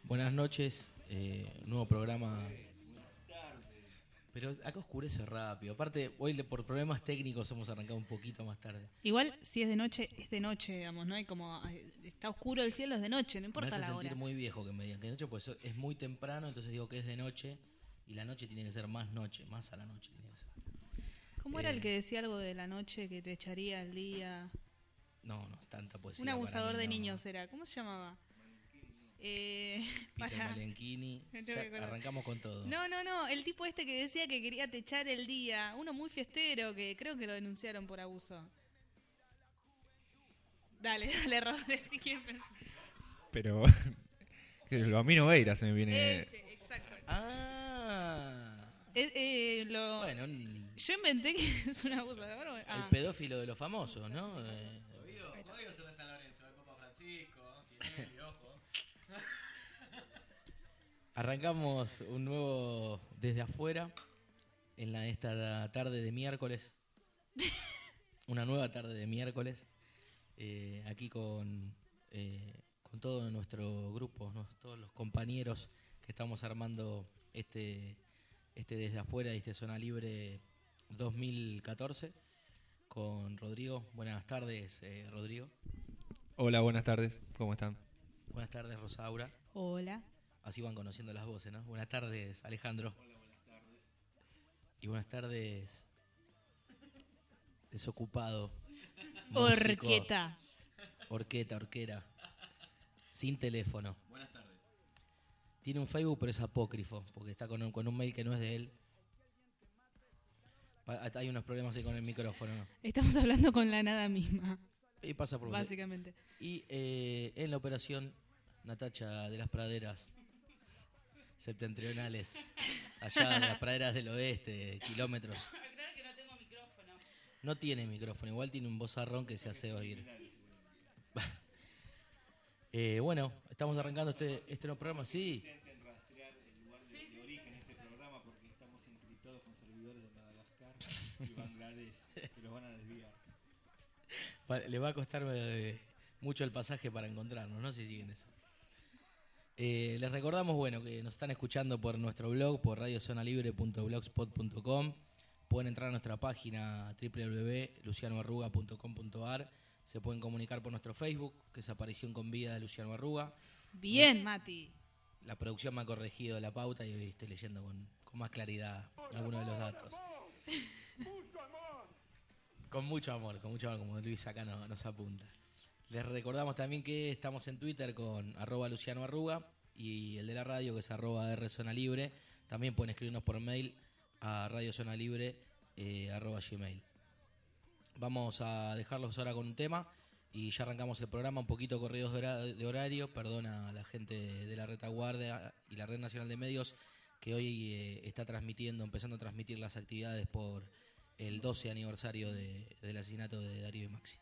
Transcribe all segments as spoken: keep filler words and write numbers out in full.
Buenas noches, eh, nuevo programa. Pero acá oscurece rápido. Aparte, hoy por problemas técnicos hemos arrancado un poquito más tarde. Igual, si es de noche, es de noche, digamos, ¿no? Hay como, está oscuro el cielo, es de noche, no importa la hora. Me hace sentir muy viejo que me digan que es de noche, pues es muy temprano, entonces digo que es de noche, y la noche tiene que ser más noche, más a la noche tiene que ser. ¿Cómo eh, era el que decía algo de la noche que te echaría el día? No, no, tanta poesía. Un abusador mí, de no. niños era, ¿cómo se llamaba? Eh, Peter Malenchini. Arrancamos con todo. No, no, no, el tipo este que decía que quería techar el día, uno muy fiestero que creo que lo denunciaron por abuso. Dale, dale, Rodríguez, si quieres pensar. Pero lo a mí no Veira se me viene. Ese, exacto. Ah. Es, eh, lo... Bueno, yo inventé que es un abusador. Ah. El pedófilo de los famosos, ¿no? Eh... Jodido sobre San Lorenzo, el Papa Francisco, Tinelli, ojo. Arrancamos un nuevo Desde Afuera en la, esta tarde de miércoles. Una nueva tarde de miércoles. Eh, aquí con, eh, con todo nuestro grupo, ¿no? Todos los compañeros que estamos armando este, este Desde Afuera y este Zona Libre dos mil catorce. Con Rodrigo. Buenas tardes, eh, Rodrigo. Hola, buenas tardes. ¿Cómo están? Buenas tardes, Rosaura. Hola. Así van conociendo las voces, ¿no? Buenas tardes, Alejandro. Hola, buenas tardes. Y buenas tardes, desocupado. Orqueta. Orqueta, orquera. Sin teléfono. Buenas tardes. Tiene un Facebook, pero es apócrifo, porque está con un, con un mail que no es de él. Hay unos problemas ahí con el micrófono, ¿no? Estamos hablando con la nada misma. Y pasa por básicamente. Y eh, en la operación, Natacha de las Praderas septentrionales, allá de las praderas del oeste, kilómetros. Aclarar que no tengo micrófono. No tiene micrófono, igual tiene un vozarrón que se hace oír. eh, bueno, estamos arrancando este, este nuevo programa, sí. Intenten rastrear el lugar de, sí, de origen de este programa porque estamos encriptados con servidores de Madagascar y Bangladesh, que los van a desviar. Le va a costar eh, mucho el pasaje para encontrarnos, no sé si siguen eso. Eh, les recordamos, bueno, que nos están escuchando por nuestro blog, por radio zona libre punto blogspot punto com. Pueden entrar a nuestra página doble u doble u doble u punto luciano arruga punto com punto a r. Se pueden comunicar por nuestro Facebook, que es Aparición con Vida de Luciano Arruga. Bien, Mati. La producción me ha corregido la pauta y hoy estoy leyendo con, con más claridad algunos de los datos. Mucho amor. Con mucho amor, con mucho amor, como Luis acá no, nos apunta. Les recordamos también que estamos en Twitter con arroba Luciano Arruga y el de la radio que es arroba R Zona Libre. También pueden escribirnos por mail a radiozonalibre eh, arroba gmail. Vamos a dejarlos ahora con un tema y ya arrancamos el programa, un poquito corridos de, hora, de horario. Perdona a la gente de la Retaguardia y la Red Nacional de Medios que hoy eh, está transmitiendo, empezando a transmitir las actividades por el doce aniversario de, del asesinato de Darío y Maxi.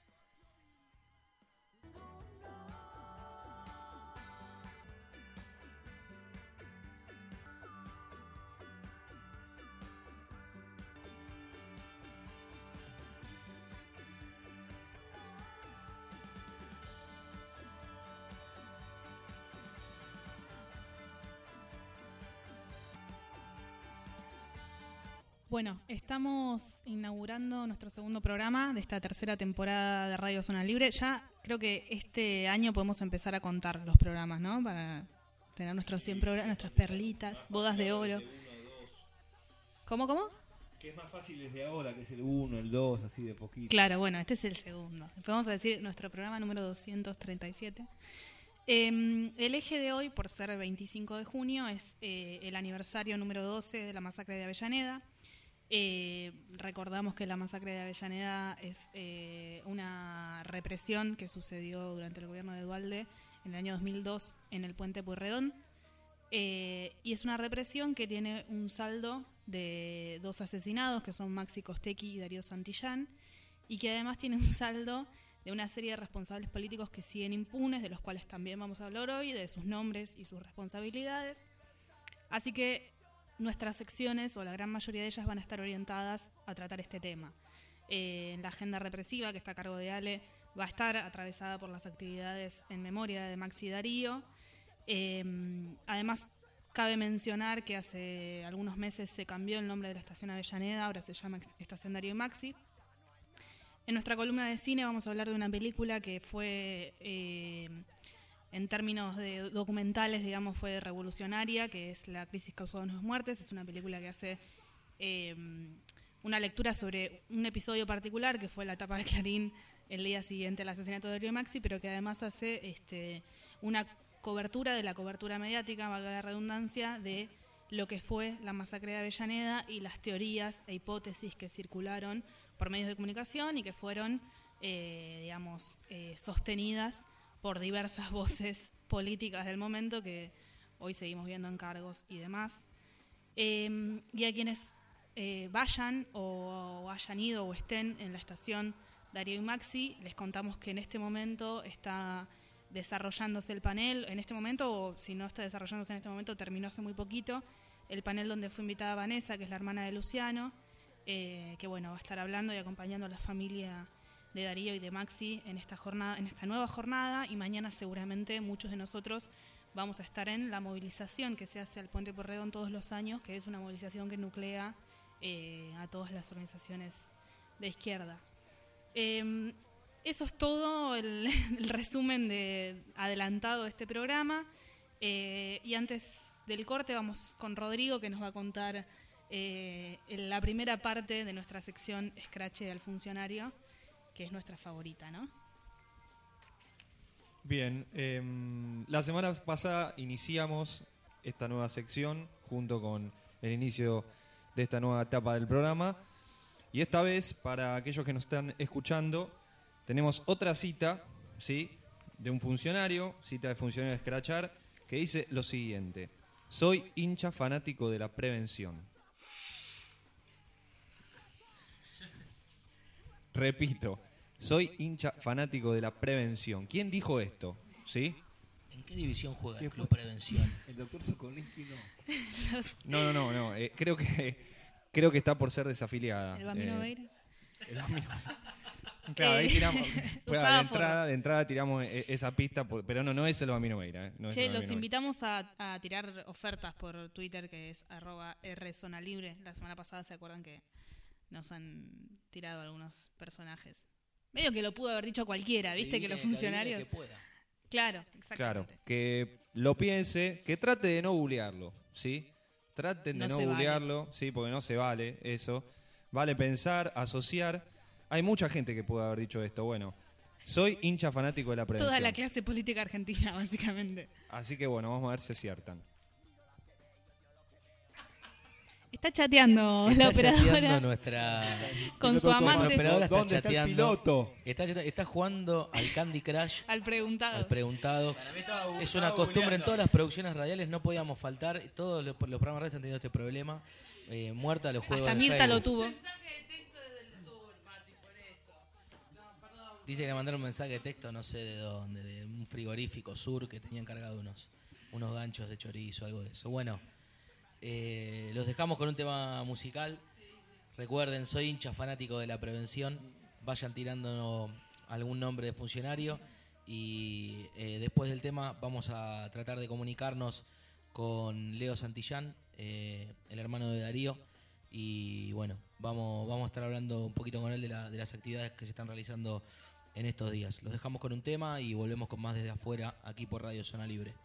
Bueno, estamos inaugurando nuestro segundo programa de esta tercera temporada de Radio Zona Libre. Ya creo que este año podemos empezar a contar los programas, ¿no? Para tener nuestros cien programas, nuestras perlitas, bodas de oro. ¿Cómo, cómo? Que es más fácil desde ahora, que es el uno, el dos, así de poquito. Claro, bueno, este es el segundo. Después vamos a decir nuestro programa número doscientos treinta y siete. Eh, el eje de hoy, por ser veinticinco de junio, es eh, el aniversario número doce de la masacre de Avellaneda. Eh, recordamos que la masacre de Avellaneda es eh, una represión que sucedió durante el gobierno de Duhalde en el año dos mil dos en el puente Pueyrredón, eh, y es una represión que tiene un saldo de dos asesinados que son Maxi Costecchi y Darío Santillán, y que además tiene un saldo de una serie de responsables políticos que siguen impunes, de los cuales también vamos a hablar hoy, de sus nombres y sus responsabilidades. Así que nuestras secciones, o la gran mayoría de ellas, van a estar orientadas a tratar este tema. Eh, la agenda represiva, que está a cargo de Ale, va a estar atravesada por las actividades en memoria de Maxi y Darío, Eh, además, cabe mencionar que hace algunos meses se cambió el nombre de la estación Avellaneda, ahora se llama Estación Darío y Maxi. En nuestra columna de cine vamos a hablar de una película que fue, eh, en términos de documentales, digamos, fue revolucionaria, que es La crisis causó dos muertes. Es una película que hace eh, una lectura sobre un episodio particular, que fue la tapa de Clarín el día siguiente al asesinato de Darío y Maxi, pero que además hace este, una cobertura de la cobertura mediática, valga la redundancia, de lo que fue la masacre de Avellaneda y las teorías e hipótesis que circularon por medios de comunicación y que fueron, eh, digamos, eh, sostenidas por diversas voces políticas del momento que hoy seguimos viendo en cargos y demás. Eh, y a quienes eh, vayan o, o hayan ido o estén en la estación Darío y Maxi, les contamos que en este momento está desarrollándose el panel, en este momento, o si no está desarrollándose en este momento, terminó hace muy poquito, el panel donde fue invitada Vanessa, que es la hermana de Luciano, eh, que bueno, va a estar hablando y acompañando a la familia de Darío y de Maxi en esta jornada, en esta nueva jornada, y mañana seguramente muchos de nosotros vamos a estar en la movilización que se hace al Puente Pueyrredón todos los años, que es una movilización que nuclea eh, a todas las organizaciones de izquierda. Eh, Eso es todo el, el resumen de adelantado de este programa. Eh, y antes del corte vamos con Rodrigo, que nos va a contar eh, la primera parte de nuestra sección Escrache al Funcionario, que es nuestra favorita, ¿no? Bien, eh, la semana pasada iniciamos esta nueva sección junto con el inicio de esta nueva etapa del programa. Y esta vez, para aquellos que nos están escuchando, tenemos otra cita, ¿sí?, de un funcionario, cita de funcionario de Escrachar, que dice lo siguiente: soy hincha fanático de la prevención. Repito, soy hincha fanático de la prevención. ¿Quién dijo esto? ¿Sí? ¿En qué división juega el Club Prevención? El doctor Sokolinsky no. No, no, no, no. Eh, creo que creo que está por ser desafiliada. ¿El Bambino Eh, Veira? El Bambino Claro, ahí Eh, tiramos, fue, usaba de, entrada, de entrada tiramos e- esa pista, por- pero no, no es el Bambino Veira. Eh, no es Che, el los Bambino invitamos a, a tirar ofertas por Twitter, que es arroba rzonalibre. La semana pasada se acuerdan que nos han tirado algunos personajes. Medio que lo pudo haber dicho cualquiera, ¿viste? Que los funcionarios... Que pueda. Claro, Claro, exactamente. que lo piense, que trate de no googlearlo, ¿sí? Traten de No no, se vale. googlearlo, sí, porque no se vale eso. Vale pensar, asociar. Hay mucha gente que puede haber dicho esto. Bueno, soy hincha fanático de la prevención. Toda la clase política argentina, básicamente. Así que bueno, vamos a ver si aciertan. Está chateando Está la operadora chateando nuestra... con su Piloto amante La operadora está ¿Dónde está el chateando. piloto? Está, chateando- está jugando al Candy Crush, al preguntado. al preguntado. Es una costumbre en todas las producciones radiales, no podíamos faltar. Todos los, los programas radiales están teniendo este problema. Eh, muerta los juegos Hasta de Mirta Facebook. lo tuvo. Dice que le mandaron un mensaje de texto, no sé de dónde, de un frigorífico sur que tenían cargado unos, unos ganchos de chorizo, algo de eso. Bueno, eh, los dejamos con un tema musical. Recuerden, soy hincha fanático de la prevención. Vayan tirando algún nombre de funcionario y eh, después del tema vamos a tratar de comunicarnos con Leo Santillán, eh, el hermano de Darío, y bueno, vamos, vamos a estar hablando un poquito con él de, la, de las actividades que se están realizando en estos días. Los dejamos con un tema y volvemos con más desde afuera, aquí por Radio Zona Libre.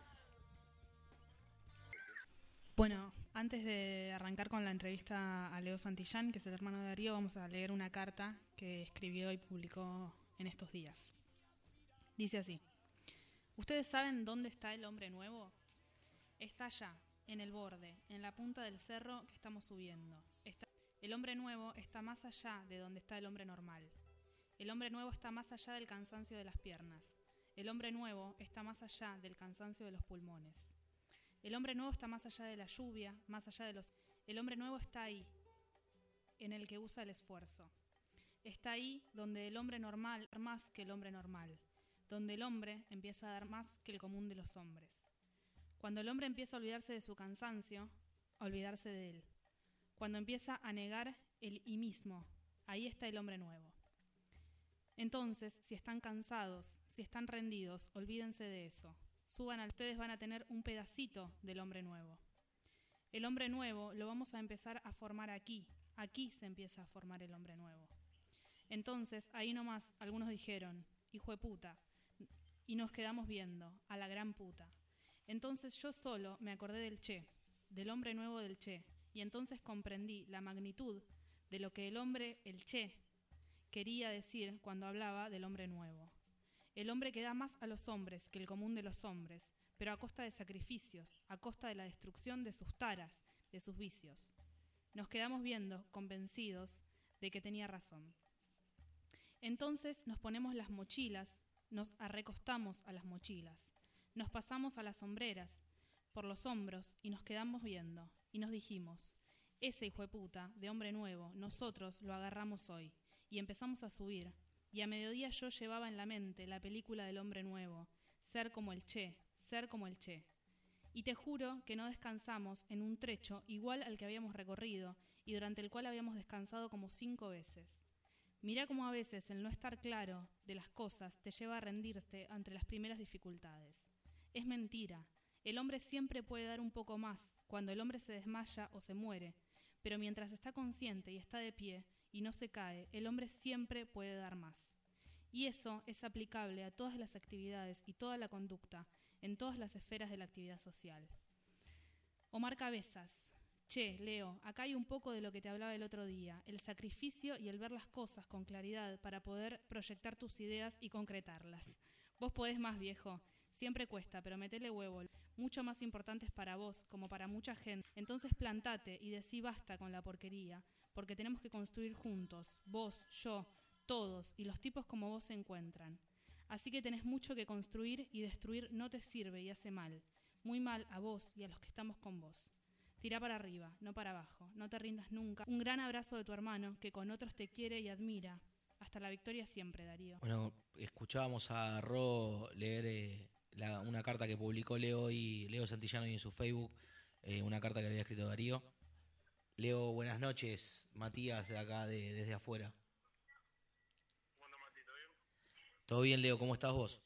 Bueno, antes de arrancar con la entrevista a Leo Santillán, que es el hermano de Darío, vamos a leer una carta que escribió y publicó en estos días. Dice así: ¿ustedes saben dónde está el hombre nuevo? Está allá, en el borde, en la punta del cerro que estamos subiendo. Está... El hombre nuevo está más allá de donde está el hombre normal. El hombre nuevo está más allá del cansancio de las piernas. El hombre nuevo está más allá del cansancio de los pulmones. El hombre nuevo está más allá de la lluvia, más allá de los... El hombre nuevo está ahí, en el que usa el esfuerzo. Está ahí donde el hombre normal da más que el hombre normal, donde el hombre empieza a dar más que el común de los hombres. Cuando el hombre empieza a olvidarse de su cansancio, a olvidarse de él. Cuando empieza a negar el y mismo, ahí está el hombre nuevo. Entonces, si están cansados, si están rendidos, olvídense de eso. Suban, a ustedes van a tener un pedacito del hombre nuevo. El hombre nuevo lo vamos a empezar a formar aquí. Aquí se empieza a formar el hombre nuevo. Entonces, ahí nomás, algunos dijeron, hijo de puta, y nos quedamos viendo, a la gran puta. Entonces yo solo me acordé del Che, del hombre nuevo del Che, y entonces comprendí la magnitud de lo que el hombre, el Che, quería decir cuando hablaba del hombre nuevo. El hombre que da más a los hombres que el común de los hombres, pero a costa de sacrificios, a costa de la destrucción de sus taras, de sus vicios. Nos quedamos viendo, convencidos de que tenía razón. Entonces nos ponemos las mochilas, nos arrecostamos a las mochilas, nos pasamos a las sombreras, por los hombros, y nos quedamos viendo, y nos dijimos, ese hijo de puta, de hombre nuevo, nosotros lo agarramos hoy, y empezamos a subir, y a mediodía yo llevaba en la mente la película del hombre nuevo, ser como el Che, ser como el Che. Y te juro que no descansamos en un trecho igual al que habíamos recorrido, y durante el cual habíamos descansado como cinco veces. Mirá cómo a veces el no estar claro de las cosas te lleva a rendirte ante las primeras dificultades. Es mentira. El hombre siempre puede dar un poco más cuando el hombre se desmaya o se muere, pero mientras está consciente y está de pie y no se cae, el hombre siempre puede dar más. Y eso es aplicable a todas las actividades y toda la conducta, en todas las esferas de la actividad social. Omar Cabezas. Che, Leo, acá hay un poco de lo que te hablaba el otro día, el sacrificio y el ver las cosas con claridad para poder proyectar tus ideas y concretarlas. Vos podés más, viejo. Siempre cuesta, pero metele huevo. Mucho más importantes para vos, como para mucha gente. Entonces plantate y decí basta con la porquería, porque tenemos que construir juntos, vos, yo, todos, y los tipos como vos se encuentran. Así que tenés mucho que construir y destruir no te sirve y hace mal. Muy mal a vos y a los que estamos con vos. Tirá para arriba, no para abajo, no te rindas nunca. Un gran abrazo de tu hermano, que con otros te quiere y admira. Hasta la victoria siempre, Darío. Bueno, escuchábamos a Ro leer eh, la, una carta que publicó Leo, y, Leo Santillano en su Facebook, eh, una carta que le había escrito Darío. Leo, buenas noches, Matías de acá, de, desde afuera. ¿Cómo anda, Mati? ¿Todo bien? Todo bien, Leo, ¿cómo estás vos?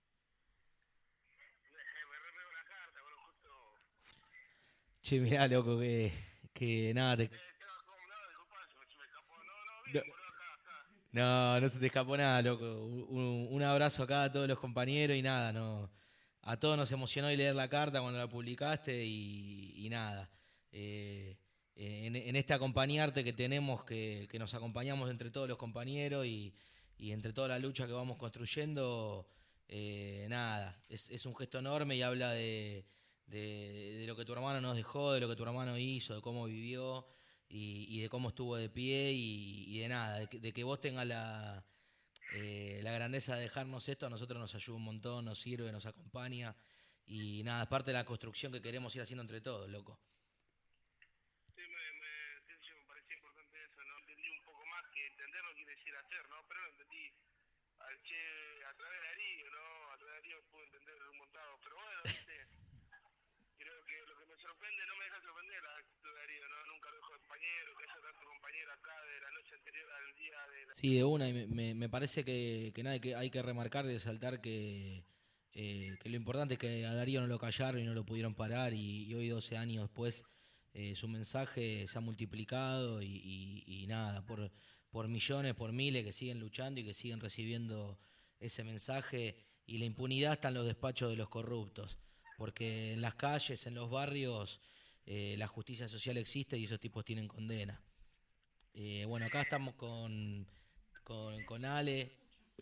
Me repego la carta, bueno, justo... Che, mirá, loco, que, que nada, te... Eh, ¿cómo? No, disculpa, se me, se me escapó. No, no, bien, No. boludo, acá, acá. No, no se te escapó nada, loco. Un, un abrazo acá a todos los compañeros y nada, no. A todos nos emocionó y leer la carta cuando la publicaste y, y nada. Eh, en, en este acompañarte que tenemos, que, que nos acompañamos entre todos los compañeros y, y entre toda la lucha que vamos construyendo, eh, nada, es, es un gesto enorme y habla de, de, de lo que tu hermano nos dejó, de lo que tu hermano hizo, de cómo vivió. Y, y de cómo estuvo de pie y, y de nada, de que, de que vos tengas la, eh, la grandeza de dejarnos esto, a nosotros nos ayuda un montón, nos sirve, nos acompaña y nada, es parte de la construcción que queremos ir haciendo entre todos, loco. Sí, me, me, qué sé yo, me parecía importante eso, ¿no? Entendí un poco más que entender no quiere decir hacer, ¿no? Pero lo entendí al Che a través de Darío, ¿no? A través de Darío pude entender un montón, pero bueno, viste... Creo que lo que me sorprende, no me deja sorprender la actitud de Darío, ¿no? Nunca lo dejo de compañero, que haya tanto compañero acá de la noche anterior al día de la... Sí, de una, y me, me, me parece que, que nada, que hay que remarcar y resaltar que, eh, que lo importante es que a Darío no lo callaron y no lo pudieron parar y, y hoy doce años después eh, su mensaje se ha multiplicado y, y, y nada, por, por millones, por miles que siguen luchando y que siguen recibiendo ese mensaje, y la impunidad está en los despachos de los corruptos. Porque en las calles, en los barrios, eh, la justicia social existe y esos tipos tienen condena. Eh, bueno, acá estamos con, con, con Ale.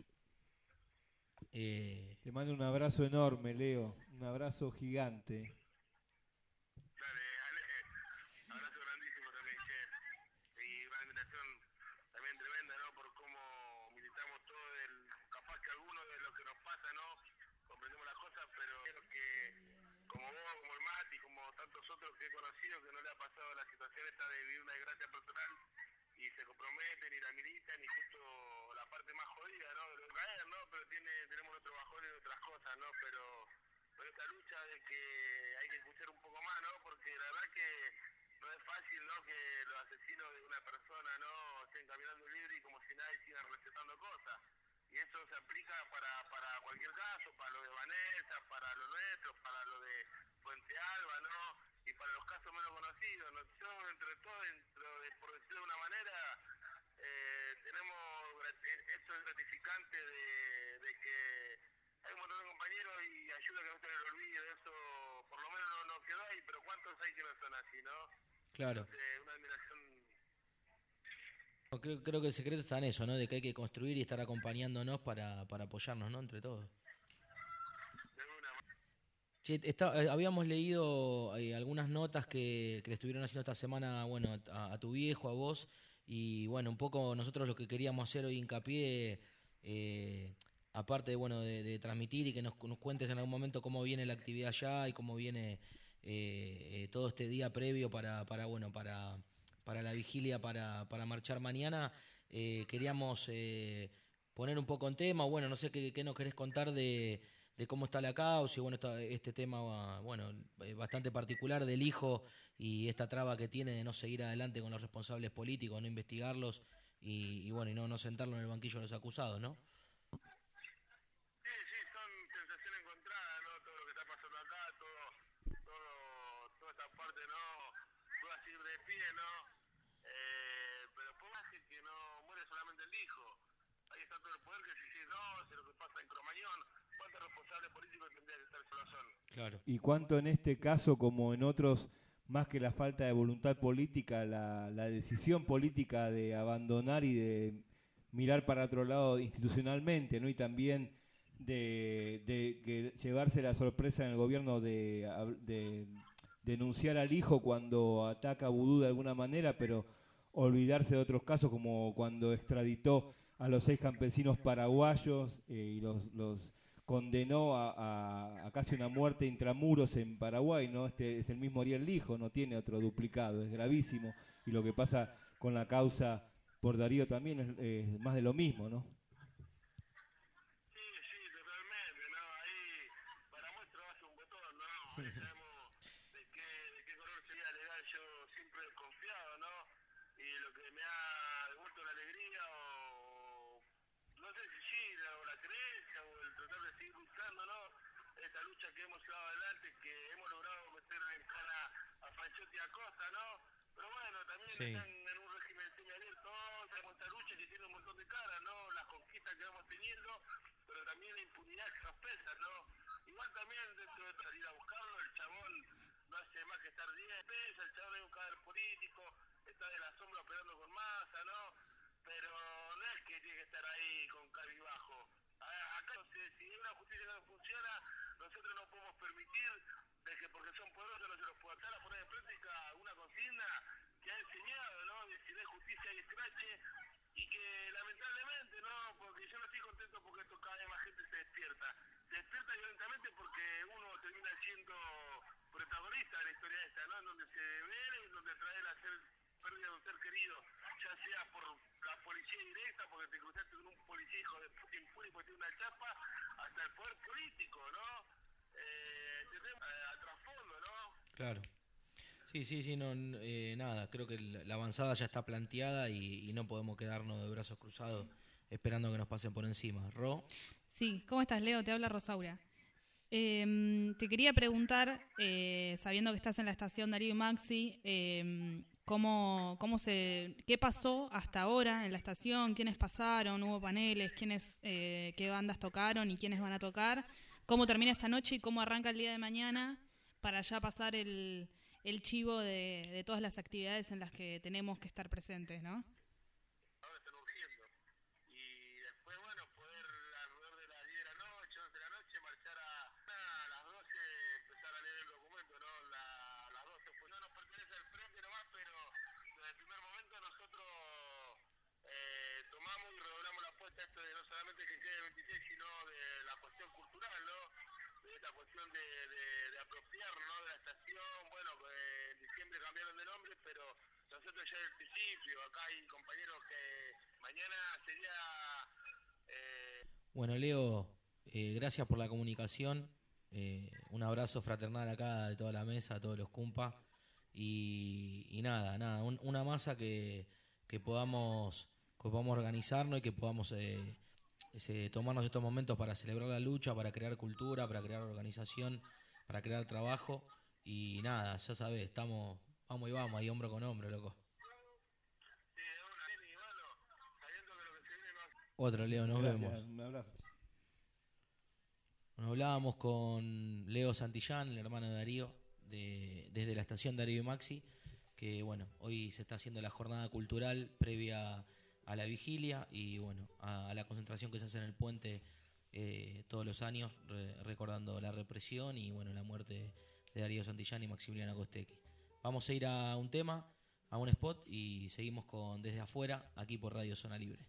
Eh, Le mando un abrazo enorme, Leo. Un abrazo gigante. Dale, Ale, abrazo grandísimo también, Che. Y una admiración también tremenda, ¿no? Por cómo militamos todo, el, capaz que algunos de lo que nos pasa, ¿no? Comprendemos las cosas, pero creo que como vos, como el Mati, como tantos otros que he conocido que no le ha pasado la situación esta de vivir una desgracia personal y se comprometen y la militan, y justo la parte más jodida, ¿no? De caer, ¿no? Pero tiene, tenemos nuestro bajón y otras cosas, ¿no? Pero, pero esta lucha de que Claro. Eh, una admiración. Creo, creo que el secreto está en eso, ¿no? De que hay que construir y estar acompañándonos para, para apoyarnos, ¿no? Entre todos. De una. Che, está- eh, habíamos leído eh, algunas notas que, que le estuvieron haciendo esta semana, bueno, a, a tu viejo, a vos, y bueno, un poco nosotros lo que queríamos hacer hoy hincapié, eh, aparte, bueno, de, de transmitir y que nos, nos cuentes en algún momento cómo viene la actividad allá y cómo viene eh, eh, todo este día previo para, para bueno, para, para la vigilia, para, para marchar mañana, eh, queríamos eh, poner un poco en tema, bueno, no sé qué, qué nos querés contar de de cómo está la causa y bueno, esta- este tema bueno eh, bastante particular del hijo y esta traba que tiene de no seguir adelante con los responsables políticos, no investigarlos y, y bueno, y no, no sentarlo en el banquillo de los acusados, ¿no? Sí, sí, son sensaciones encontradas, ¿no? Todo lo que está pasando acá, todo, todo, toda esta parte, ¿no? Pueda seguir de pie, ¿no? Eh, pero por más que que no muere solamente el hijo. Ahí está todo el poder que si sí, no, si lo que pasa en Cromañón, ¿cuántos responsables políticos tendría que estar solo son? Claro. Y cuánto en este caso, como en otros, más que la falta de voluntad política, la, la decisión política de abandonar y de mirar para otro lado institucionalmente, ¿no? Y también de, de que llevarse la sorpresa en el gobierno de, de denunciar al hijo cuando ataca a Vudú de alguna manera, pero olvidarse de otros casos como cuando extraditó a los seis campesinos paraguayos eh, y los, los condenó a, a, a casi una muerte intramuros en Paraguay, ¿no? Este es el mismo Ariel Lijo, no tiene otro duplicado, es gravísimo. Y lo que pasa con la causa por Darío también es eh, más de lo mismo, ¿no? Sí, sí, totalmente, ¿no? Ahí, para muestra hace un botón, ¿no? Ahí sabemos de qué, de qué color sería legal, yo siempre he desconfiado, ¿no? Y lo que me ha devuelto la alegría o, no sé si sí, la, o la creencia o el tratar de seguir buscando, ¿no? Esta lucha que hemos llevado adelante, que hemos logrado meter en cara a Fanchotti y a Costa, ¿no? Pero bueno, también Sí. están en un régimen semiabierto, tenemos esta lucha que tiene un montón de caras, ¿no? Las conquistas que vamos teniendo, pero también la impunidad que nos pesa, ¿no? Igual también dentro de salir a buscarlo, el chabón no hace más que estar diez veces, el chabón es un cadáver político, está de la sombra operando con masa, ¿no? Pero no es que tiene que estar ahí con cabibajo. A- Acá, no sé, si hay una justicia que no funciona, nosotros no podemos permitir de que porque son poderosos no se los pueda estar a poner en práctica una consigna que ha enseñado, ¿no? De si no hay justicia y escrache, y que lamentablemente, ¿no? Porque yo no estoy contento porque esto cada vez más gente se despierta. Se despierta violentamente porque uno termina siendo protagonista de la historia esta, ¿no? En donde se ve, en donde trae la ser, pérdida de un ser querido, ya sea por la policía directa, porque te cruzaste con un policía hijo de puta impune porque tiene una chapa, hasta el poder político, ¿no? Eh, tenemos eh, a trasfondo, ¿no? Claro. Sí, sí, sí, no, n- eh, nada, creo que la la avanzada ya está planteada y, y no podemos quedarnos de brazos cruzados esperando que nos pasen por encima. Ro, Sí, ¿cómo estás, Leo? Te habla Rosaura. Eh, te quería preguntar, eh, sabiendo que estás en la estación Darío y Maxi, eh, ¿cómo, cómo se, ¿qué pasó hasta ahora en la estación? ¿Quiénes pasaron? ¿Hubo paneles? ¿Quiénes, eh, qué bandas tocaron y quiénes van a tocar? ¿Cómo termina esta noche y cómo arranca el día de mañana para ya pasar el, el chivo de, de todas las actividades en las que tenemos que estar presentes, ¿no? Ahora están urgiendo. Y después, bueno, poder alrededor de las diez de la noche, once de la noche, marchar a, a las doce, empezar a leer el documento, ¿no? La, las doce, pues no nos pertenece al frente nomás, pero desde el primer momento nosotros eh, tomamos y redoblamos la apuesta esto de no solamente que quede el veintiséis, sino de la cuestión cultural, ¿no? De esta cuestión de, de, de apropiar, ¿no? De la estación, bueno, eh, en diciembre cambiaron de nombre, pero nosotros ya del principio, acá hay compañeros que mañana sería... Eh, bueno, Leo, eh, gracias por la comunicación. Eh, un abrazo fraternal acá de toda la mesa, a todos los cumpas. Y, y nada, nada, un- una masa que, que podamos que podamos organizarnos y que podamos eh, ese, tomarnos estos momentos para celebrar la lucha, para crear cultura, para crear organización, para crear trabajo. Y nada, ya sabés, estamos, vamos y vamos, ahí hombro con hombro, loco. sí, es una y bueno, sabiendo que lo que se viene no... Otro, Leo, nos Gracias, vemos. un abrazo. Nos hablábamos con Leo Santillán, el hermano de Darío, de, desde la estación Darío y Maxi, que bueno, hoy se está haciendo la jornada cultural previa a la vigilia y bueno, a, a la concentración que se hace en el puente eh, todos los años, re, recordando la represión y bueno, la muerte de Darío Santillán y Maximiliano Costecchi. Vamos a ir a un tema, a un spot y seguimos con Desde Afuera, aquí por Radio Zona Libre.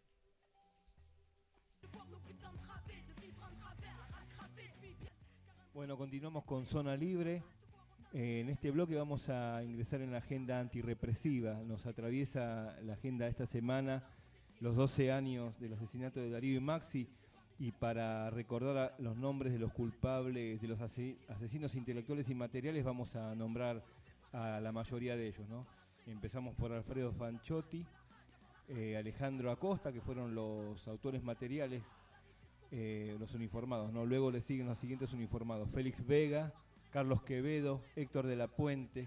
Bueno, continuamos con Zona Libre. Eh, en este bloque vamos a ingresar en la agenda antirrepresiva. Nos atraviesa la agenda de esta semana los doce años del asesinato de Darío y Maxi, y para recordar a los nombres de los culpables, de los ase- asesinos intelectuales y materiales, vamos a nombrar a la mayoría de ellos, ¿no? Empezamos por Alfredo Fanchotti, eh, Alejandro Acosta, que fueron los autores materiales, eh, los uniformados, ¿no? Luego le siguen los siguientes uniformados: Félix Vega, Carlos Quevedo, Héctor de la Puente,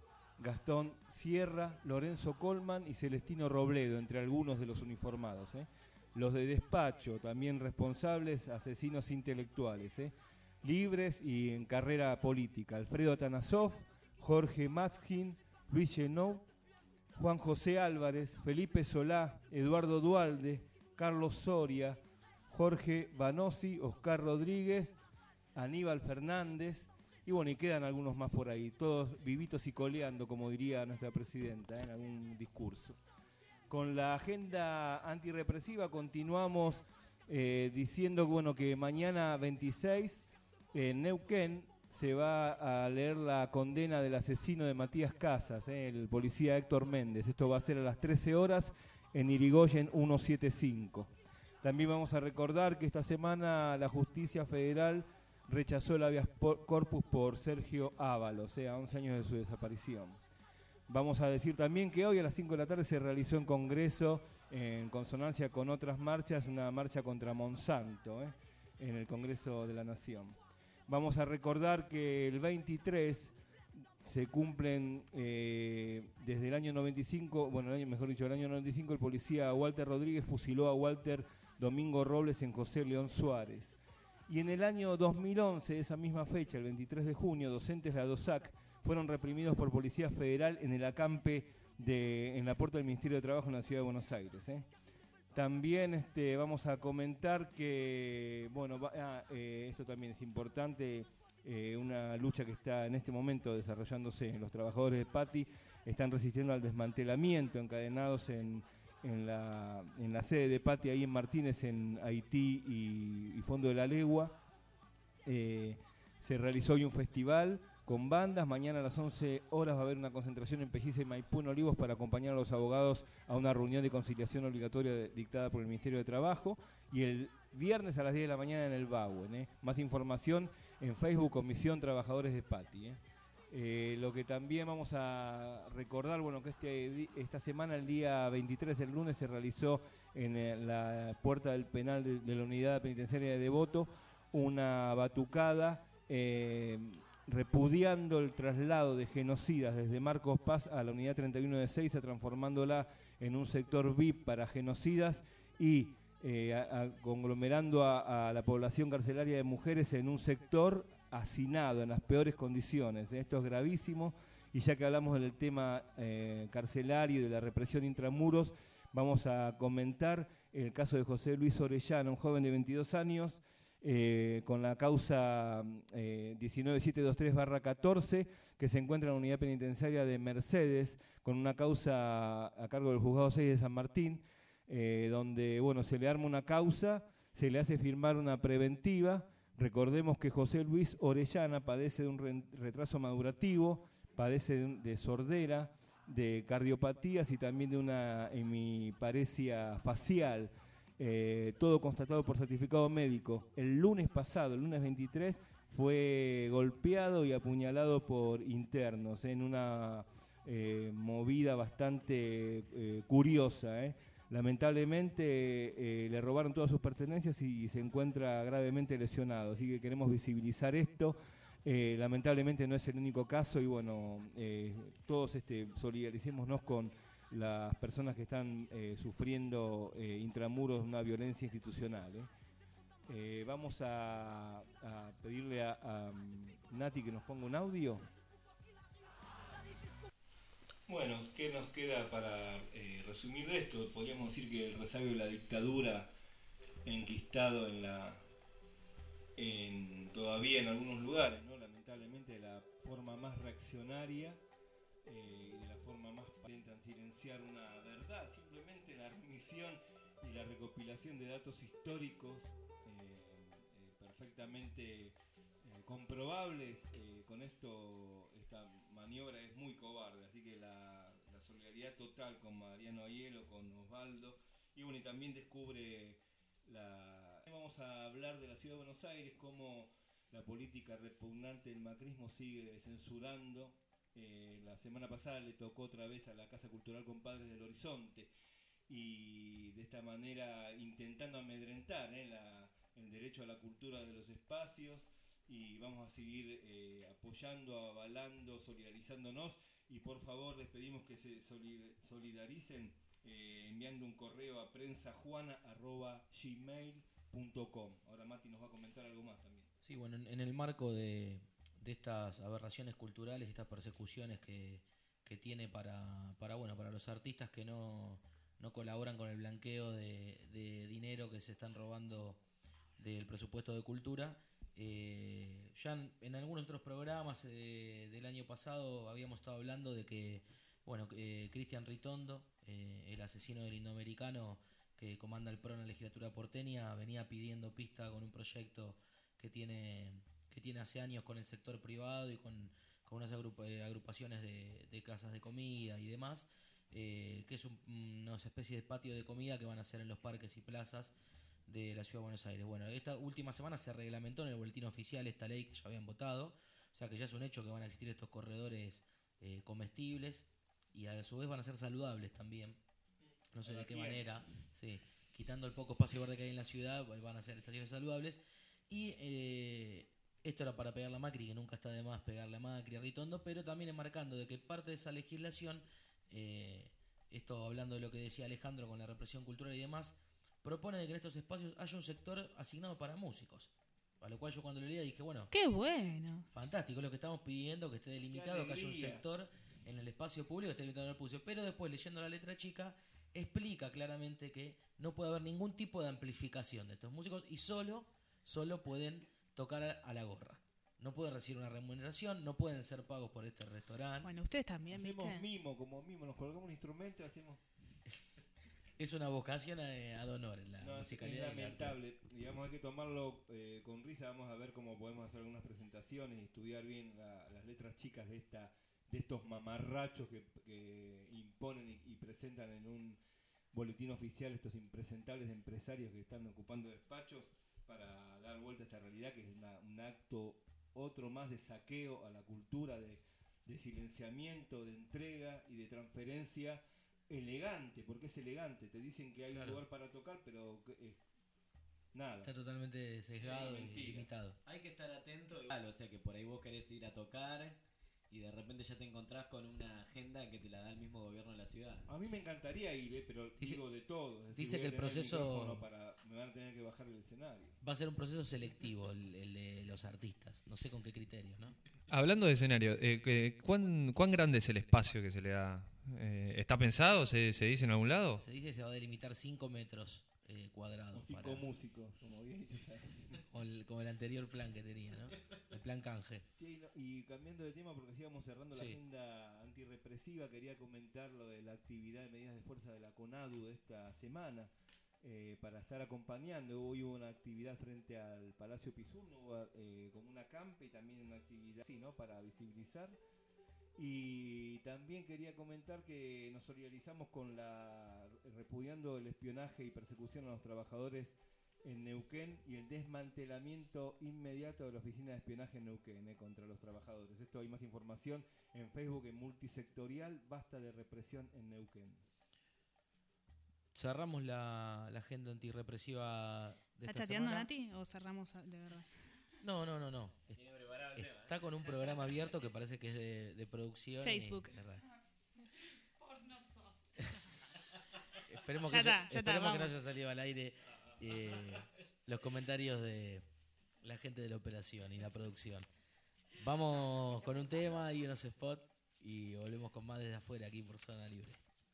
Gastón Sierra, Lorenzo Colman y Celestino Robledo, entre algunos de los uniformados, ¿eh? Los de despacho, también responsables, asesinos intelectuales, ¿eh? libres y en carrera política: Alfredo Atanasov, Jorge Matzkin, Luis Genou, Juan José Álvarez, Felipe Solá, Eduardo Dualde, Carlos Soria, Jorge Banossi, Oscar Rodríguez, Aníbal Fernández, y bueno, y quedan algunos más por ahí, todos vivitos y coleando, como diría nuestra presidenta, ¿eh? en algún discurso. Con la agenda antirrepresiva continuamos eh, diciendo bueno, que mañana veintiséis en Neuquén se va a leer la condena del asesino de Matías Casas, eh, el policía Héctor Méndez. Esto va a ser a las trece horas en Irigoyen ciento setenta y cinco. También vamos a recordar que esta semana la Justicia Federal rechazó el habeas corpus por Sergio Ábalos, eh, a once años de su desaparición. Vamos a decir también que hoy a las cinco de la tarde se realizó en Congreso, en consonancia con otras marchas, una marcha contra Monsanto, eh, en el Congreso de la Nación. Vamos a recordar que el veintitrés se cumplen eh, desde el año noventa y cinco, bueno, el año, mejor dicho, el año noventa y cinco, el policía Walter Rodríguez fusiló a Walter Domingo Robles en José León Suárez. Y en el año dos mil once, esa misma fecha, el veintitrés de junio, docentes de ADOSAC fueron reprimidos por Policía Federal en el acampe de, en la puerta del Ministerio de Trabajo en la Ciudad de Buenos Aires. ¿eh? También este, vamos a comentar que, bueno, va, ah, eh, esto también es importante, eh, una lucha que está en este momento desarrollándose. Los trabajadores de Pati están resistiendo al desmantelamiento, encadenados en, en, la, en la sede de Pati, ahí en Martínez, en Haití y, y Fondo de la Legua. Eh, se realizó hoy un festival con bandas. Mañana a las once horas va a haber una concentración en Pelliza y Maipú en Olivos para acompañar a los abogados a una reunión de conciliación obligatoria de, dictada por el Ministerio de Trabajo. Y el viernes a las diez de la mañana en el Bauen. ¿eh? Más información en Facebook, Comisión Trabajadores de Pati. ¿eh? Eh, lo que también vamos a recordar, bueno, que este, esta semana, el día veintitrés del lunes, se realizó en eh, la puerta del penal de, de la Unidad Penitenciaria de Devoto una batucada eh, repudiando el traslado de genocidas desde Marcos Paz a la unidad treinta y uno de Ezeiza, transformándola en un sector V I P para genocidas y eh, a, a, conglomerando a, a la población carcelaria de mujeres en un sector hacinado, en las peores condiciones. Esto es gravísimo, y ya que hablamos del tema eh, carcelario y de la represión intramuros, vamos a comentar el caso de José Luis Orellana, un joven de veintidós años, Eh, con la causa eh, diecinueve mil setecientos veintitrés barra catorce, que se encuentra en la unidad penitenciaria de Mercedes, con una causa a cargo del juzgado seis de San Martín, eh, donde bueno, se le arma una causa, se le hace firmar una preventiva. Recordemos que José Luis Orellana padece de un re- retraso madurativo, padece de, un, de sordera, de cardiopatías y también de una hemiparesia facial. Eh, todo constatado por certificado médico. El lunes pasado, el lunes veintitrés, fue golpeado y apuñalado por internos en una eh, movida bastante eh, curiosa. Eh. Lamentablemente eh, le robaron todas sus pertenencias y, y se encuentra gravemente lesionado. Así que queremos visibilizar esto. Eh, lamentablemente no es el único caso y bueno, eh, todos este, solidaricémonos con las personas que están eh, sufriendo eh, intramuros una violencia institucional. ¿eh? Eh, vamos a, a pedirle a, a Nati que nos ponga un audio. Bueno, ¿qué nos queda para eh, resumir esto? Podríamos decir que el resabio de la dictadura enquistado en la en, todavía en algunos lugares, ¿no? Lamentablemente de la forma más reaccionaria eh, y de la forma más intentan silenciar una verdad, simplemente la remisión y la recopilación de datos históricos eh, eh, perfectamente eh, comprobables. Eh, con esto esta maniobra es muy cobarde, así que la, la solidaridad total con Mariano Aiello, con Osvaldo, y bueno, y también descubre la... Vamos a hablar de la Ciudad de Buenos Aires, cómo la política repugnante del macrismo sigue censurando. Eh, la semana pasada le tocó otra vez a la Casa Cultural Compadres del Horizonte, y de esta manera intentando amedrentar eh, la, el derecho a la cultura de los espacios, y vamos a seguir eh, apoyando, avalando, solidarizándonos, y por favor les pedimos que se solidaricen eh, enviando un correo a prensajuana arroba gmail punto com. Ahora Mati nos va a comentar algo más también. Sí, bueno, en, en el marco de, de estas aberraciones culturales, estas persecuciones que, que tiene para, para, bueno, para los artistas que no, no colaboran con el blanqueo de, de dinero que se están robando del presupuesto de cultura, eh, ya en, en algunos otros programas eh, del año pasado habíamos estado hablando de que, bueno, eh, Cristian Ritondo, eh, el asesino del indoamericano que comanda el P R O en la legislatura porteña, venía pidiendo pista con un proyecto que tiene que tiene hace años con el sector privado y con, con unas agrup eh, agrupaciones de, de casas de comida y demás, eh, que es un, una especie de patio de comida que van a hacer en los parques y plazas de la Ciudad de Buenos Aires. Bueno, esta última semana se reglamentó en el boletín oficial esta ley que ya habían votado, o sea que ya es un hecho que van a existir estos corredores eh, comestibles, y a su vez van a ser saludables también. No sé de qué manera, sí, quitando el poco espacio verde que hay en la ciudad, van a ser estaciones saludables. Y eh, esto era para pegarle a Macri, que nunca está de más pegarle a Macri, a Ritondo, pero también enmarcando de que parte de esa legislación, eh, esto hablando de lo que decía Alejandro con la represión cultural y demás, propone de que en estos espacios haya un sector asignado para músicos. A lo cual yo cuando lo leía dije, bueno, ¡qué bueno! Fantástico, es lo que estamos pidiendo, que esté delimitado, que haya un sector en el espacio público que esté delimitado en el público. Pero después, leyendo la letra chica, explica claramente que no puede haber ningún tipo de amplificación de estos músicos y solo, solo pueden tocar a la gorra. No pueden recibir una remuneración, no pueden ser pagos por este restaurante. Bueno, ustedes también, hacemos ¿viste? mimo, como mimo, nos colgamos un instrumento y hacemos... Es una vocación ad honor en la no, musicalidad. Es lamentable, digamos, hay que tomarlo eh, con risa. Vamos a ver cómo podemos hacer algunas presentaciones y estudiar bien la, las letras chicas de esta de estos mamarrachos que, que imponen y, y presentan en un boletín oficial estos impresentables empresarios que están ocupando despachos para dar vuelta a esta realidad, que es una, un acto, otro más de saqueo a la cultura, de, de silenciamiento, de entrega y de transferencia elegante, porque es elegante. Te dicen que hay claro. un lugar para tocar, pero eh, nada. Está totalmente sesgado y limitado. Hay que estar atento, igual, o sea que por ahí vos querés ir a tocar y de repente ya te encontrás con una agenda que te la da el mismo gobierno de la ciudad. A mí me encantaría ir, eh, pero dice, digo de todo. Es decir, dice que el proceso... Para, me van a tener que bajar el escenario. Va a ser un proceso selectivo el, el de los artistas. No sé con qué criterios, ¿no? Hablando de escenario, eh, ¿cuán, ¿cuán grande es el espacio que se le da? Eh, ¿Está pensado? ¿Se, ¿Se dice en algún lado? Se dice que se va a delimitar cinco metros eh, cuadrados. O cinco para... músicos, como bien dicho. Como el, como el anterior plan que tenía, ¿no? El plan canje. Sí, no, y cambiando de tema, porque sigamos cerrando sí. la agenda antirrepresiva, quería comentar lo de la actividad de medidas de fuerza de la CONADU de esta semana, eh, para estar acompañando. Hoy hubo una actividad frente al Palacio Pizurno, hubo, eh, como una campa y también una actividad sí, ¿no? para visibilizar. Y también quería comentar que nos solidarizamos con la repudiando el espionaje y persecución a los trabajadores en Neuquén y el desmantelamiento inmediato de la oficina de espionaje en Neuquén eh, contra los trabajadores. Esto hay más información en Facebook en Multisectorial, basta de represión en Neuquén. Cerramos la, la agenda antirrepresiva de ¿Está esta chateando semana. Nati o cerramos de verdad? No, no, no, no. Tiene preparado el tema, Está ¿eh? con un programa abierto que parece que es de, de producción. Facebook. Y, Por nosotros. esperemos ya que, está, ya, ya esperemos está, que no haya salido al aire eh, los comentarios de la gente de la operación y la producción. Vamos con un tema y unos spots y volvemos con más desde afuera aquí por Zona Libre.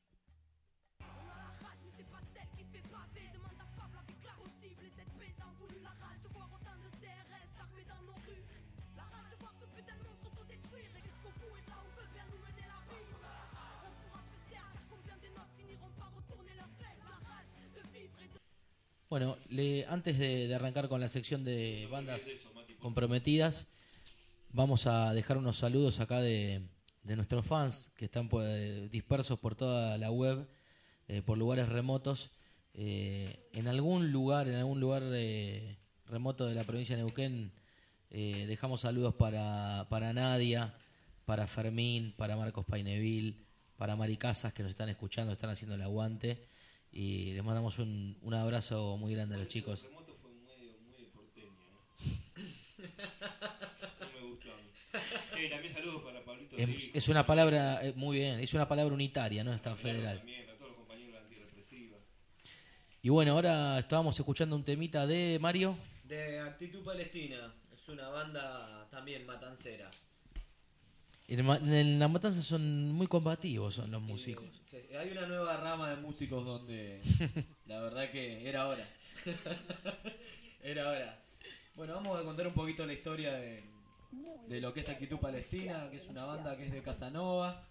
Bueno, le, antes de, de arrancar con la sección de bandas comprometidas, vamos a dejar unos saludos acá de, de nuestros fans que están pues, dispersos por toda la web, eh, por lugares remotos. Eh, en algún lugar, en algún lugar eh, remoto de la provincia de Neuquén, eh, dejamos saludos para, para Nadia, para Fermín, para Marcos Paineville, para Mari Casas, que nos están escuchando, están haciendo el aguante. Y les mandamos un, un abrazo muy grande a los chicos. El remoto fue medio, muy porteño, ¿no? No me gustó a mí. Eh, también saludos para Pablito. Es, es una palabra, eh, muy bien, es una palabra unitaria, no es tan federal. También, a todos los compañeros de la antirrepresiva. Y bueno, ahora estábamos escuchando un temita de Mario. De Actitud Palestina, es una banda también matancera. En, en La Matanza son muy combativos, son los músicos. Sí, sí. Hay una nueva rama de músicos donde la verdad que era hora. Era hora. Bueno, vamos a contar un poquito la historia de, de lo que es Actitud Palestina, que es una banda que es de Casanova.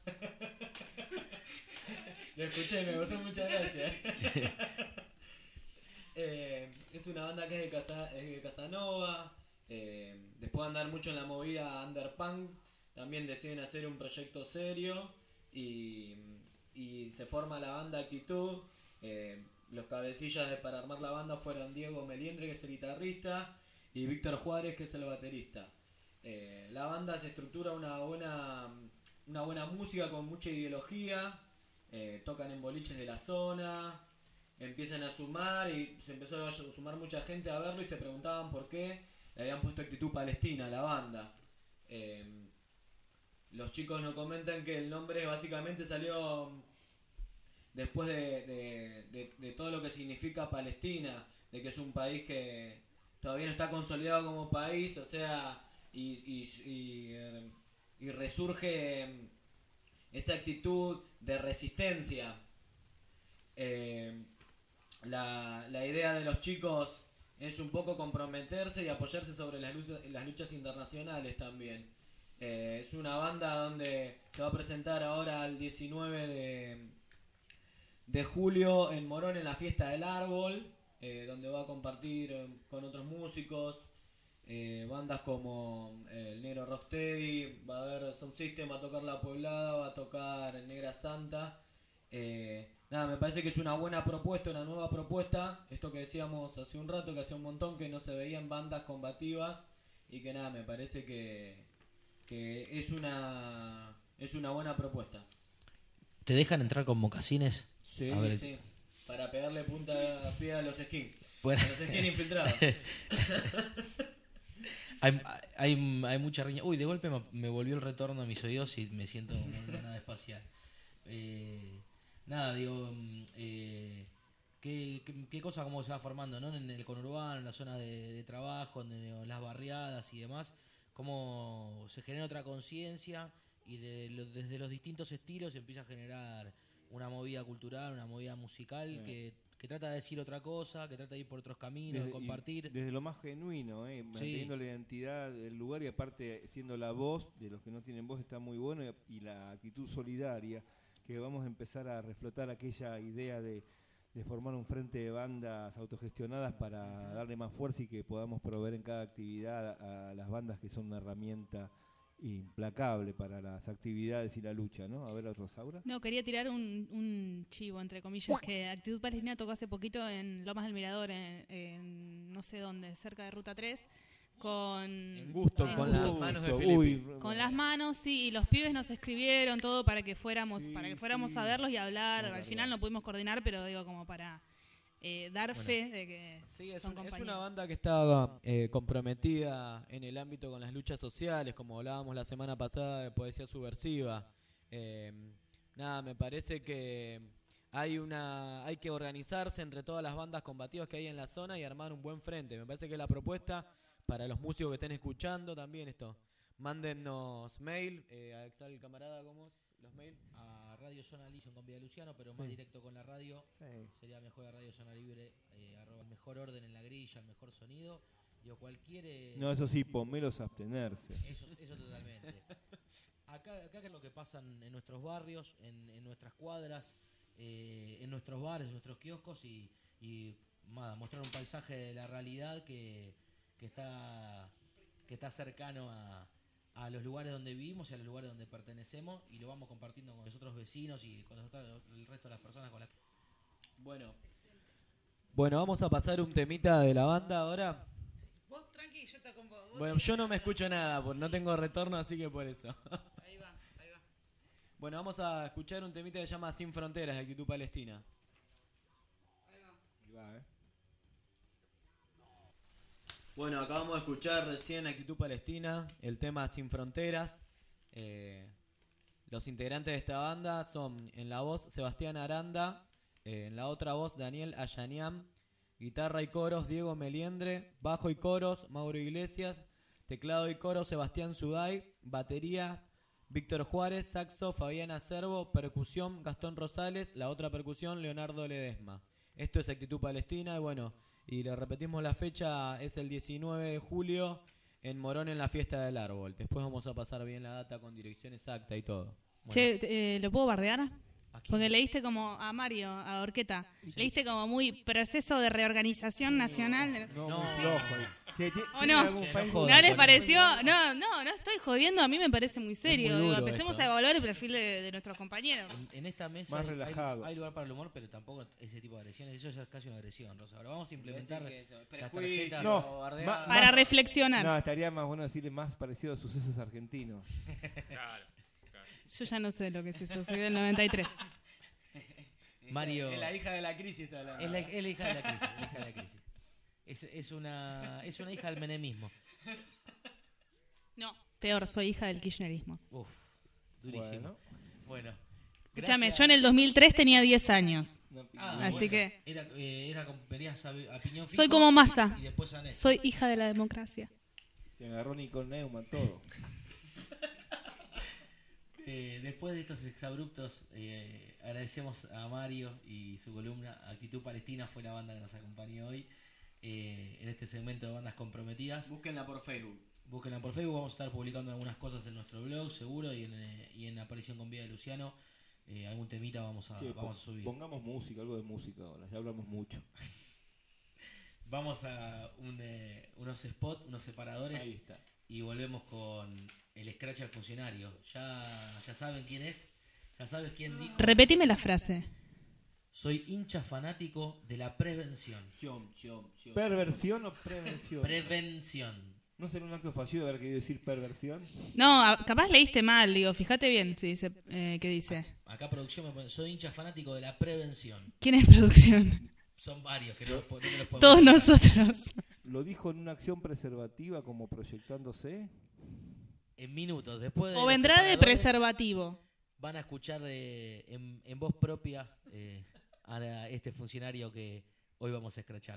Lo escuché, me gustó, muchas gracias. eh, es una banda que es de, Casa, es de Casanova. Eh, después de andar mucho en la movida underpunk, también deciden hacer un proyecto serio y, y se forma la banda Actitud. Eh, los cabecillas de, para armar la banda fueron Diego Meliendre, que es el guitarrista, y Víctor Juárez, que es el baterista. Eh, la banda se estructura una buena, una buena música con mucha ideología, eh, tocan en boliches de la zona, empiezan a sumar y se empezó a sumar mucha gente a verlo y se preguntaban por qué le habían puesto Actitud Palestina a la banda. Eh, Los chicos nos comentan que el nombre básicamente salió después de, de, de, de todo lo que significa Palestina, de que es un país que todavía no está consolidado como país, o sea, y, y, y, y resurge esa actitud de resistencia. Eh, la, la idea de los chicos es un poco comprometerse y apoyarse sobre las luchas, las luchas internacionales también. Eh, es una banda donde se va a presentar ahora el diecinueve de, de julio en Morón en la Fiesta del Árbol, eh, donde va a compartir eh, con otros músicos, eh, bandas como eh, el Negro Rocksteady, va a haber Sound System, va a tocar La Pueblada, va a tocar Negra Santa. Eh, nada, me parece que es una buena propuesta, una nueva propuesta, esto que decíamos hace un rato, que hace un montón que no se veían bandas combativas y que nada, me parece que que es una es una buena propuesta. ¿Te dejan entrar con mocasines? Sí, a ver. sí, para pegarle punta a pie a los skins. Bueno. A los skins infiltrados. hay, hay, hay mucha riña. Uy, de golpe me, me volvió el retorno a mis oídos y me siento como en una nave espacial. Eh, nada, digo, eh, ¿qué, qué, qué cosa cómo se va formando, ¿no? En el conurbano, en la zona de, de trabajo, en, en las barriadas y demás. Cómo se genera otra conciencia y de lo, desde los distintos estilos se empieza a generar una movida cultural, una movida musical sí. que, que trata de decir otra cosa, que trata de ir por otros caminos, desde, de compartir. Desde lo más genuino, eh, manteniendo sí. la identidad del lugar y aparte siendo la voz de los que no tienen voz está muy bueno y, y la actitud solidaria, que vamos a empezar a reflotar aquella idea de de formar un frente de bandas autogestionadas para darle más fuerza y que podamos proveer en cada actividad a las bandas que son una herramienta implacable para las actividades y la lucha, ¿no? A ver, Rosaura. No, quería tirar un, un chivo, entre comillas, que Actitud Palestina tocó hace poquito en Lomas del Mirador, en, en no sé dónde, cerca de Ruta tres. Con en gusto, en con gusto. las manos de Felipe. Uy, con las manos, sí, y los pibes nos escribieron todo para que fuéramos, sí, para que fuéramos sí. a verlos y a hablar. Al final no pudimos coordinar, pero digo como para eh, dar bueno. fe de que sí, es son un, compañeros. Es una banda que está eh, comprometida en el ámbito con las luchas sociales, como hablábamos la semana pasada de poesía subversiva. Eh, nada, me parece que hay una, hay que organizarse entre todas las bandas combativas que hay en la zona y armar un buen frente. Me parece que la propuesta para los músicos que estén escuchando también esto, mándennos mail. Eh, ahí está el camarada, ¿cómo es? Los mail. A Radio Zona Libre con Vía Luciano, pero más Sí. directo con la radio. Sí. Sería mejor a Radio Zona Libre, eh, arroba el mejor orden en la grilla, el mejor sonido. Digo, cualquier... eh, No, eso sí, pomelos a abstenerse. Eso, eso totalmente. Acá, acá que es lo que pasa en, en nuestros barrios, en, en nuestras cuadras, eh, en nuestros bares, en nuestros kioscos y, y nada, mostrar un paisaje de la realidad que, que está que está cercano a, a los lugares donde vivimos y a los lugares donde pertenecemos y lo vamos compartiendo con los otros vecinos y con los otros- el resto de las personas con las que... Bueno. Bueno, vamos a pasar un temita de la banda ahora. Vos tranqui, yo te con vos. Vos Bueno, tenés yo no que me hacer- escucho nada, porque no tengo retorno, así que por eso. Ahí va, ahí va. Bueno, vamos a escuchar un temita que se llama Sin Fronteras, de Actitud Palestina. Ahí va, ¿eh? Bueno, acabamos de escuchar recién Actitud Palestina, el tema Sin Fronteras. Eh, los integrantes de esta banda son, en la voz, Sebastián Aranda, eh, en la otra voz, Daniel Ayaniam, guitarra y coros, Diego Meliendre, bajo y coros, Mauro Iglesias, teclado y coros, Sebastián Suday, batería, Víctor Juárez, saxo, Fabiana Cervo, percusión, Gastón Rosales, la otra percusión, Leonardo Ledesma. Esto es Actitud Palestina y bueno, y le repetimos la fecha, es el diecinueve de julio en Morón en la Fiesta del Árbol. Después vamos a pasar bien la data con dirección exacta y todo. Bueno, Che, eh, ¿lo puedo bardear? aquí- Porque leíste como a Mario, a Orqueta, leíste como muy proceso de reorganización nacional. de- No, No. muy flojo ahí. Che, ¿tie- ¿O tiene no? algún Che, país- no jodan. ¿No les con pareció? No, no, no estoy jodiendo, a mí me parece muy serio. muy Digo, duro empecemos esto. a evaluar el perfil de, de nuestros compañeros. En, en esta mesa Más hay, hay- relajado. hay lugar para el humor, pero tampoco ese tipo de agresiones. Eso ya es casi una agresión, Rosa. Ahora vamos a implementar las tarjetas. No, bardear. ma- Para más- reflexionar. No, estaría más bueno decirle más parecido a sucesos argentinos. Claro. Yo ya no sé lo que es eso, soy del noventa y tres. Mario- Es la hija de la crisis. Está hablando. Es la, es la hija de la crisis. La hija de la crisis. Es, es, una, es una hija del menemismo. No, peor, soy hija del kirchnerismo. Uf, durísimo. Bueno. Bueno. Escúchame, gracias. yo en el dos mil tres tenía diez años. No, Ah, Así que- Era, eh, era como venías a, a Piñón Soy Fijo como Massa. Y después a Néstor. Soy hija de la democracia. Te agarró Nicole Neumann todo. Eh, después de estos exabruptos, eh, agradecemos a Mario y su columna. Actitud Palestina fue la banda que nos acompañó hoy eh, en este segmento de bandas comprometidas. Búsquenla por Facebook. Búsquenla por Facebook, vamos a estar publicando algunas cosas en nuestro blog, seguro, y en, eh, y en Aparición con Vida de Luciano. Eh, algún temita vamos a, Sí, vamos a pon- subir. Pongamos música, algo de música ahora, ya hablamos mucho. Vamos a un, eh, unos spots, unos separadores. Ahí está. Y volvemos con el Scratch al funcionario. Ya, ya saben quién es. Ya sabes quién dijo. Repetime la frase. Soy hincha fanático de la prevención. Sion, sion, sion. ¿Perversión o prevención? Prevención. ¿No será un acto fallido haber querido decir perversión? No, a- capaz leíste mal, digo, fíjate bien si dice, eh, qué dice. Acá producción me pone, soy hincha fanático de la prevención. ¿Quién es producción? Son varios que no, los po- no me los podemos Todos nombrar. nosotros. ¿Lo dijo en una acción preservativa como proyectándose? En minutos. Después de O los vendrá de separadores, preservativo. van a escuchar de, en, en voz propia eh, a la- este funcionario que hoy vamos a escrachar.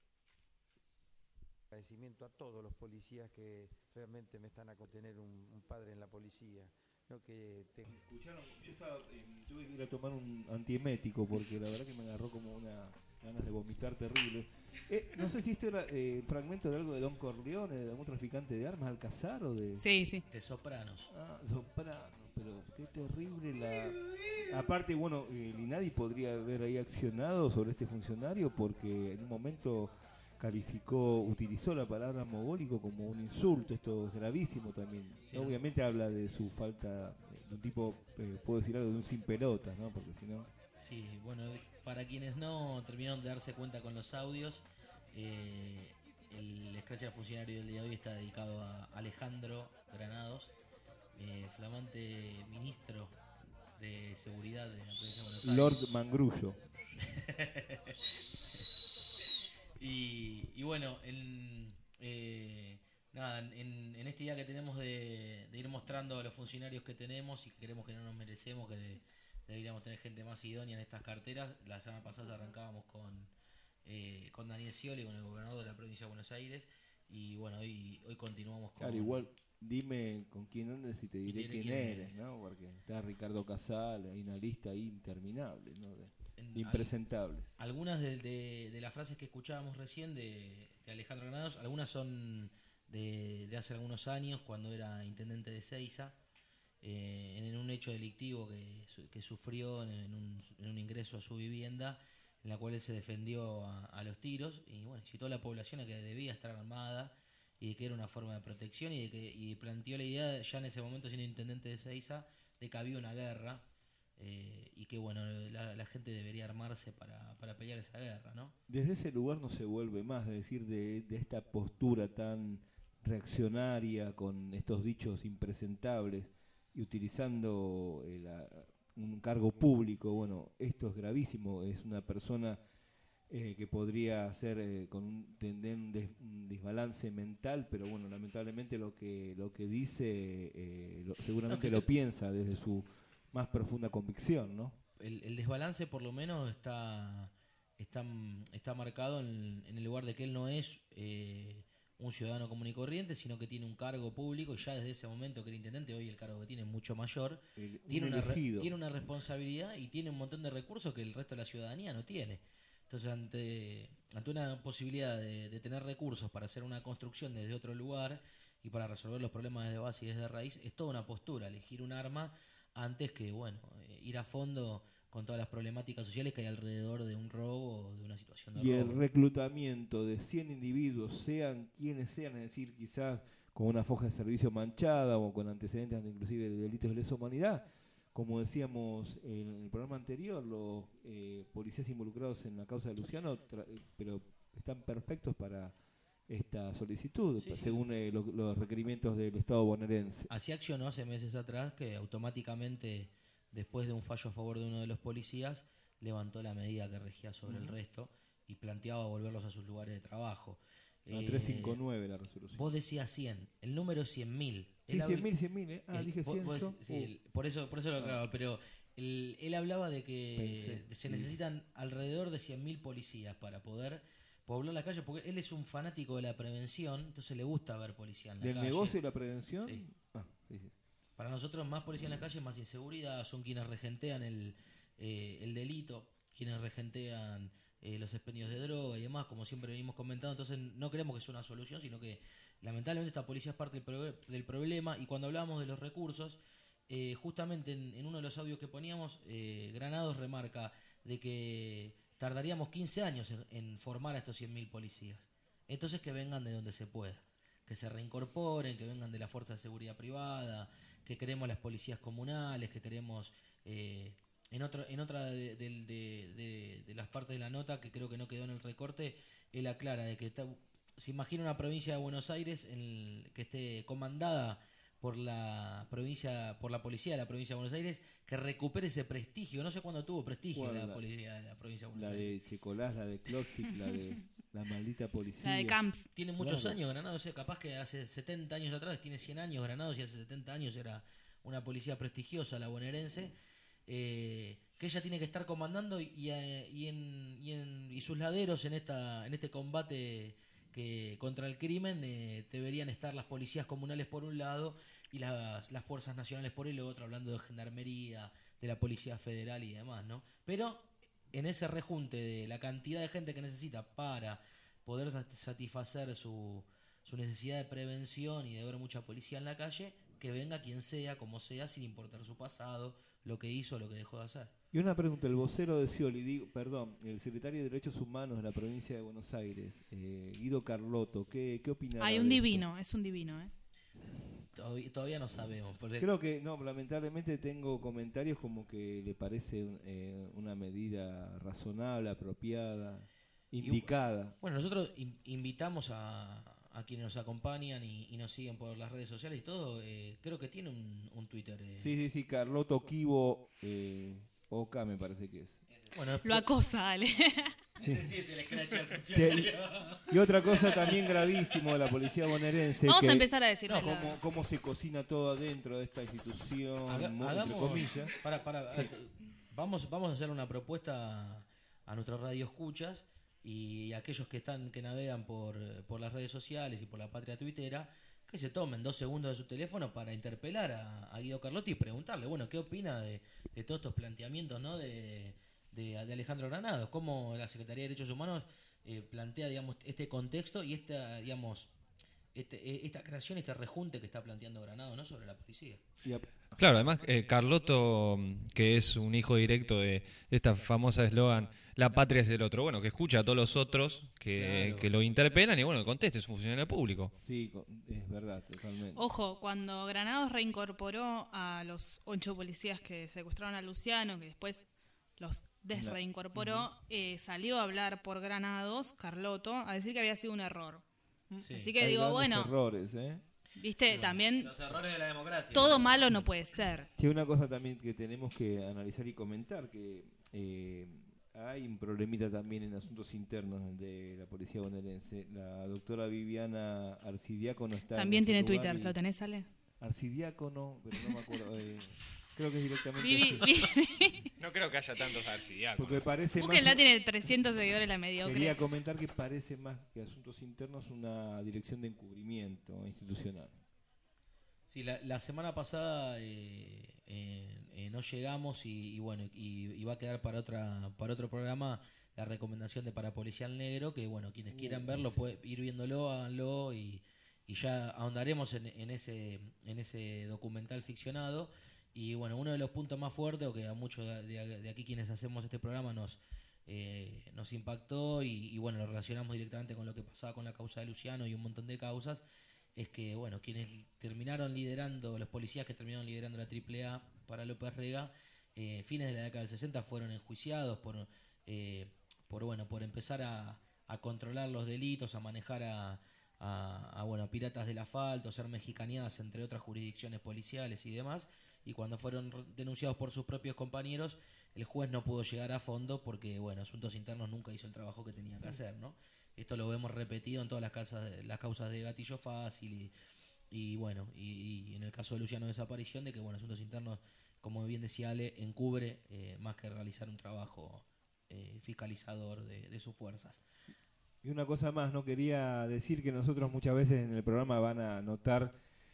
Agradecimiento a todos los policías que realmente me están a tener un, un padre en la policía. ¿No? Que te- Escucharon, yo estaba, eh, tuve que ir a tomar un antiemético porque la verdad que me agarró como una ganas de vomitar terrible. Eh, no sé si esto era eh, fragmento de algo de Don Corleone, de algún traficante de armas, Alcazar o de... Sí, sí. De Sopranos. Ah, Soprano, pero qué terrible la... Aparte, bueno, eh, Linadi podría haber ahí accionado sobre este funcionario porque en un momento calificó, utilizó la palabra mogólico como un insulto. Esto es gravísimo también. Sí. Obviamente habla de su falta de un tipo, eh, puedo decir algo de un sin pelotas, ¿no? Porque si no... Sí, bueno, para quienes no terminaron de darse cuenta con los audios, eh, el Scratch al funcionario del día de hoy está dedicado a Alejandro Granados, eh, flamante ministro de seguridad de la provincia de Buenos Aires. Lord Mangrullo. Y, y bueno, en, eh, nada, en, en este día que tenemos de, de ir mostrando a los funcionarios que tenemos y que creemos que no nos merecemos, que de- deberíamos tener gente más idónea en estas carteras. La semana pasada arrancábamos con, eh, con Daniel Scioli, con el gobernador de la provincia de Buenos Aires. Y bueno, hoy, hoy continuamos con... Claro, igual dime con quién andas y te diré diré quién, quién eres, eres. ¿no? Porque está Ricardo Casal, hay una lista ahí interminable, ¿no? De, En de impresentables. Al, algunas de, de, de las frases que escuchábamos recién de, de Alejandro Granados, algunas son de, de hace algunos años, cuando era intendente de Seiza, eh, en un hecho delictivo que, que sufrió en un, en un ingreso a su vivienda, en la cual él se defendió a, a los tiros y bueno, citó a la población a que debía estar armada y de que era una forma de protección y de que y planteó la idea ya en ese momento, siendo intendente de Seiza, de que había una guerra eh, y que bueno, la, la gente debería armarse para, para pelear esa guerra, ¿no? Desde ese lugar no se vuelve más, es decir, de, de esta postura tan reaccionaria con estos dichos impresentables y utilizando el, a, un cargo público. Bueno, esto es gravísimo, es una persona eh, que podría ser eh, con un, tener un, des, un desbalance mental, pero bueno, lamentablemente lo que lo que dice eh, lo, seguramente no, lo piensa desde su más profunda convicción, ¿no? El, el desbalance por lo menos está está, está marcado en, en el lugar de que él no es eh, un ciudadano común y corriente, sino que tiene un cargo público y ya desde ese momento que era intendente, hoy el cargo que tiene es mucho mayor, el, tiene, un una re, tiene una responsabilidad y tiene un montón de recursos que el resto de la ciudadanía no tiene. Entonces, ante, ante una posibilidad de, de tener recursos para hacer una construcción desde otro lugar y para resolver los problemas de base y desde raíz, es toda una postura, elegir un arma antes que, bueno, eh, ir a fondo con todas las problemáticas sociales que hay alrededor de un robo o de una situación de y robo. Y el reclutamiento de cien individuos, sean quienes sean, es decir, quizás con una foja de servicio manchada o con antecedentes inclusive de delitos de lesa humanidad, como decíamos en el programa anterior, los eh, policías involucrados en la causa de Luciano, pero están perfectos para esta solicitud, sí, según sí. eh, lo, los requerimientos del Estado bonaerense. Así accionó hace meses atrás, que automáticamente, después de un fallo a favor de uno de los policías, levantó la medida que regía sobre uh-huh. el resto y planteaba volverlos a sus lugares de trabajo. A eh, trescientos cincuenta y nueve la resolución. Vos decías cien, el número es cien mil. Sí, cien mil, cien mil, ¿eh? Ah, el, dije cien. Vos, vos, sí, el, por eso, por eso lo aclaro, ah. pero el, él hablaba de que Pensé, se sí. necesitan alrededor de cien mil policías para poder poblar la calle, porque él es un fanático de la prevención, entonces le gusta ver policía en la ¿Del calle. ¿Del negocio y la prevención? Sí. Ah, sí, sí. Para nosotros más policía en la calle, más inseguridad, son quienes regentean el, eh, el delito, quienes regentean eh, los expendios de droga y demás, como siempre venimos comentando, entonces no creemos que sea una solución, sino que lamentablemente esta policía es parte del, pro- del problema, y cuando hablamos de los recursos, eh, justamente en, en uno de los audios que poníamos, eh, Granados remarca de que tardaríamos quince años en, en formar a estos cien mil policías, entonces que vengan de donde se pueda, que se reincorporen, que vengan de la Fuerza de Seguridad Privada, que queremos las policías comunales, que queremos eh, en otro, en otra de, de, de, de, de las partes de la nota, que creo que no quedó en el recorte, él aclara de que está, se imagina una provincia de Buenos Aires en el, que esté comandada por la provincia, por la policía de la provincia de Buenos Aires, que recupere ese prestigio. No sé cuándo tuvo prestigio bueno, la, la policía de la provincia de Buenos la Aires. La de Checolás, la de Closic, la de la maldita policía. La de Camps. Tiene muchos claro. años Granados, o sea, capaz que hace setenta años atrás, tiene cien años Granados y hace setenta años era una policía prestigiosa, la bonaerense, eh, que ella tiene que estar comandando y, y, y, en, y, en, y sus laderos en esta en este combate que contra el crimen eh, deberían estar las policías comunales por un lado y las, las fuerzas nacionales por el otro, hablando de gendarmería, de la policía federal y demás, ¿no? Pero en ese rejunte de la cantidad de gente que necesita para poder satisfacer su, su necesidad de prevención y de ver mucha policía en la calle, que venga quien sea, como sea, sin importar su pasado, lo que hizo, lo que dejó de hacer. Y una pregunta, el vocero de Scioli, digo, perdón, el secretario de Derechos Humanos de la provincia de Buenos Aires, eh, Guido Carlotto, ¿qué, qué opina? Hay un divino, es un divino, ¿eh? Todavía, todavía no sabemos. Porque... Creo que, no, lamentablemente tengo comentarios como que le parece eh, una medida razonable, apropiada, indicada. Y, bueno, nosotros in, invitamos a, a quienes nos acompañan y, y nos siguen por las redes sociales y todo, eh, creo que tiene un, un Twitter. Eh. Sí, sí, sí, Carlotto Kivo eh, Oca me parece que es. Bueno, lo acosa, Ale. Sí. Ese sí es el escrache al funcionario. Y otra cosa también gravísimo de la policía bonaerense. Vamos que, a empezar a decir no, cómo, cómo se cocina todo adentro de esta institución, Haga, muy, hagamos, entre comillas. Para, para, sí. vamos, vamos a hacer una propuesta a nuestros radioescuchas y a aquellos que están que navegan por, por las redes sociales y por la patria tuitera, que se tomen dos segundos de su teléfono para interpelar a, a Guido Carlotti y preguntarle, bueno, ¿qué opina de, de todos estos planteamientos, ¿no? de, de, de Alejandro Granados? ¿Cómo la Secretaría de Derechos Humanos eh, plantea, digamos, este contexto y esta, digamos, este, esta creación, este rejunte que está planteando Granados, ¿no? sobre la policía? Claro, además eh, Carlotto, que es un hijo directo de, de esta famosa eslogan, la patria es del otro, bueno, que escucha a todos los otros que, Claro. que lo interpelan y bueno, que conteste, es un funcionario público. Sí, es verdad, totalmente. Ojo, cuando Granados reincorporó a los ocho policías que secuestraron a Luciano, que después los desreincorporó, eh, salió a hablar por Granados, Carlotto, a decir que había sido un error. Sí. Así que Hay digo, grandes bueno, errores, ¿eh? viste, también Los errores de la democracia. todo malo no puede ser. Que una cosa también que tenemos que analizar y comentar, que eh, hay un problemita también en asuntos internos de la policía bonaerense. La doctora Viviana Arcidiácono está También en ese tiene lugar Twitter, y- ¿lo tenés, Ale? Arcidiácono, pero no me acuerdo. eh, creo que es directamente Vivi, así. Vivi. No creo que haya tantos arcidiáconos. Porque parece más... Búsquenla, tiene trescientos seguidores la mediocre. Quería comentar que parece más que asuntos internos una dirección de encubrimiento institucional. Sí, la, la semana pasada eh, eh, eh, no llegamos y, y bueno, y, y va a quedar para otra para otro programa la recomendación de Parapolicial Negro, que bueno, quienes quieran Uh, verlo, sí. puede ir viéndolo, háganlo y, y ya ahondaremos en, en ese en ese documental ficcionado. Y bueno, uno de los puntos más fuertes, o que a muchos de, de- de aquí quienes hacemos este programa nos eh, nos impactó y, y bueno, lo relacionamos directamente con lo que pasaba con la causa de Luciano y un montón de causas, es que bueno, quienes terminaron liderando, los policías que terminaron liderando la triple A para López Rega, eh, fines de la década del sesenta fueron enjuiciados por eh, por bueno, por empezar a, a controlar los delitos, a manejar a, a, a, bueno, piratas del asfalto, ser mexicaneadas entre otras jurisdicciones policiales y demás, y cuando fueron re- denunciados por sus propios compañeros, el juez no pudo llegar a fondo porque bueno, Asuntos Internos nunca hizo el trabajo que tenía que hacer, ¿no? Esto lo vemos repetido en todas las causas de, las causas de gatillo fácil y, y bueno, y, y en el caso de Luciano Desaparición, de que bueno, Asuntos Internos, como bien decía Ale, encubre eh, más que realizar un trabajo eh, fiscalizador de, de sus fuerzas. Y una cosa más, no quería decir que nosotros muchas veces en el programa van a notar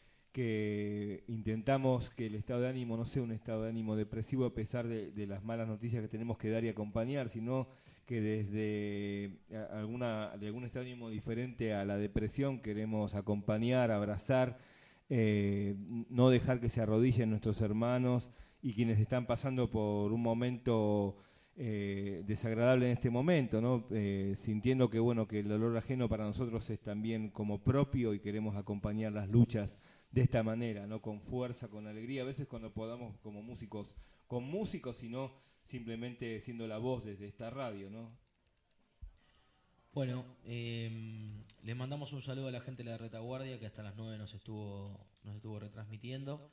que intentamos que el estado de ánimo no sea un estado de ánimo depresivo a pesar de, de las malas noticias que tenemos que dar y acompañar, sino que desde a- alguna, de algún estado de ánimo diferente a la depresión queremos acompañar, abrazar, eh, no dejar que se arrodillen nuestros hermanos y quienes están pasando por un momento eh, desagradable en este momento, ¿no? Eh, sintiendo que bueno, que el dolor ajeno para nosotros es también como propio y queremos acompañar las luchas de esta manera, ¿no? Con fuerza, con alegría, a veces cuando podamos como músicos, con músicos, sino simplemente siendo la voz desde esta radio, ¿no? Bueno, eh, le mandamos un saludo a la gente de la retaguardia que hasta las nueve nos estuvo, nos estuvo retransmitiendo.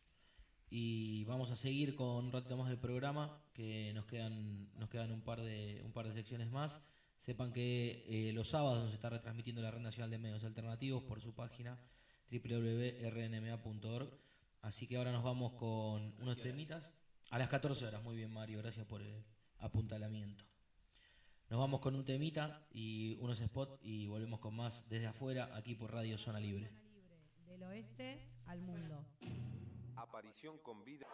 Y vamos a seguir con un rato más del programa, que nos quedan, nos quedan un par de, un par de secciones más. Sepan que eh, los sábados nos está retransmitiendo la Red Nacional de Medios Alternativos por su página doble u doble u doble u punto r n m a punto org. Así que ahora nos vamos con unos temitas. A las catorce horas, muy bien Mario, gracias por el apuntalamiento. Nos vamos con un temita y unos spots y volvemos con más desde afuera aquí por Radio Zona Libre. Del oeste al mundo. Aparición con vida.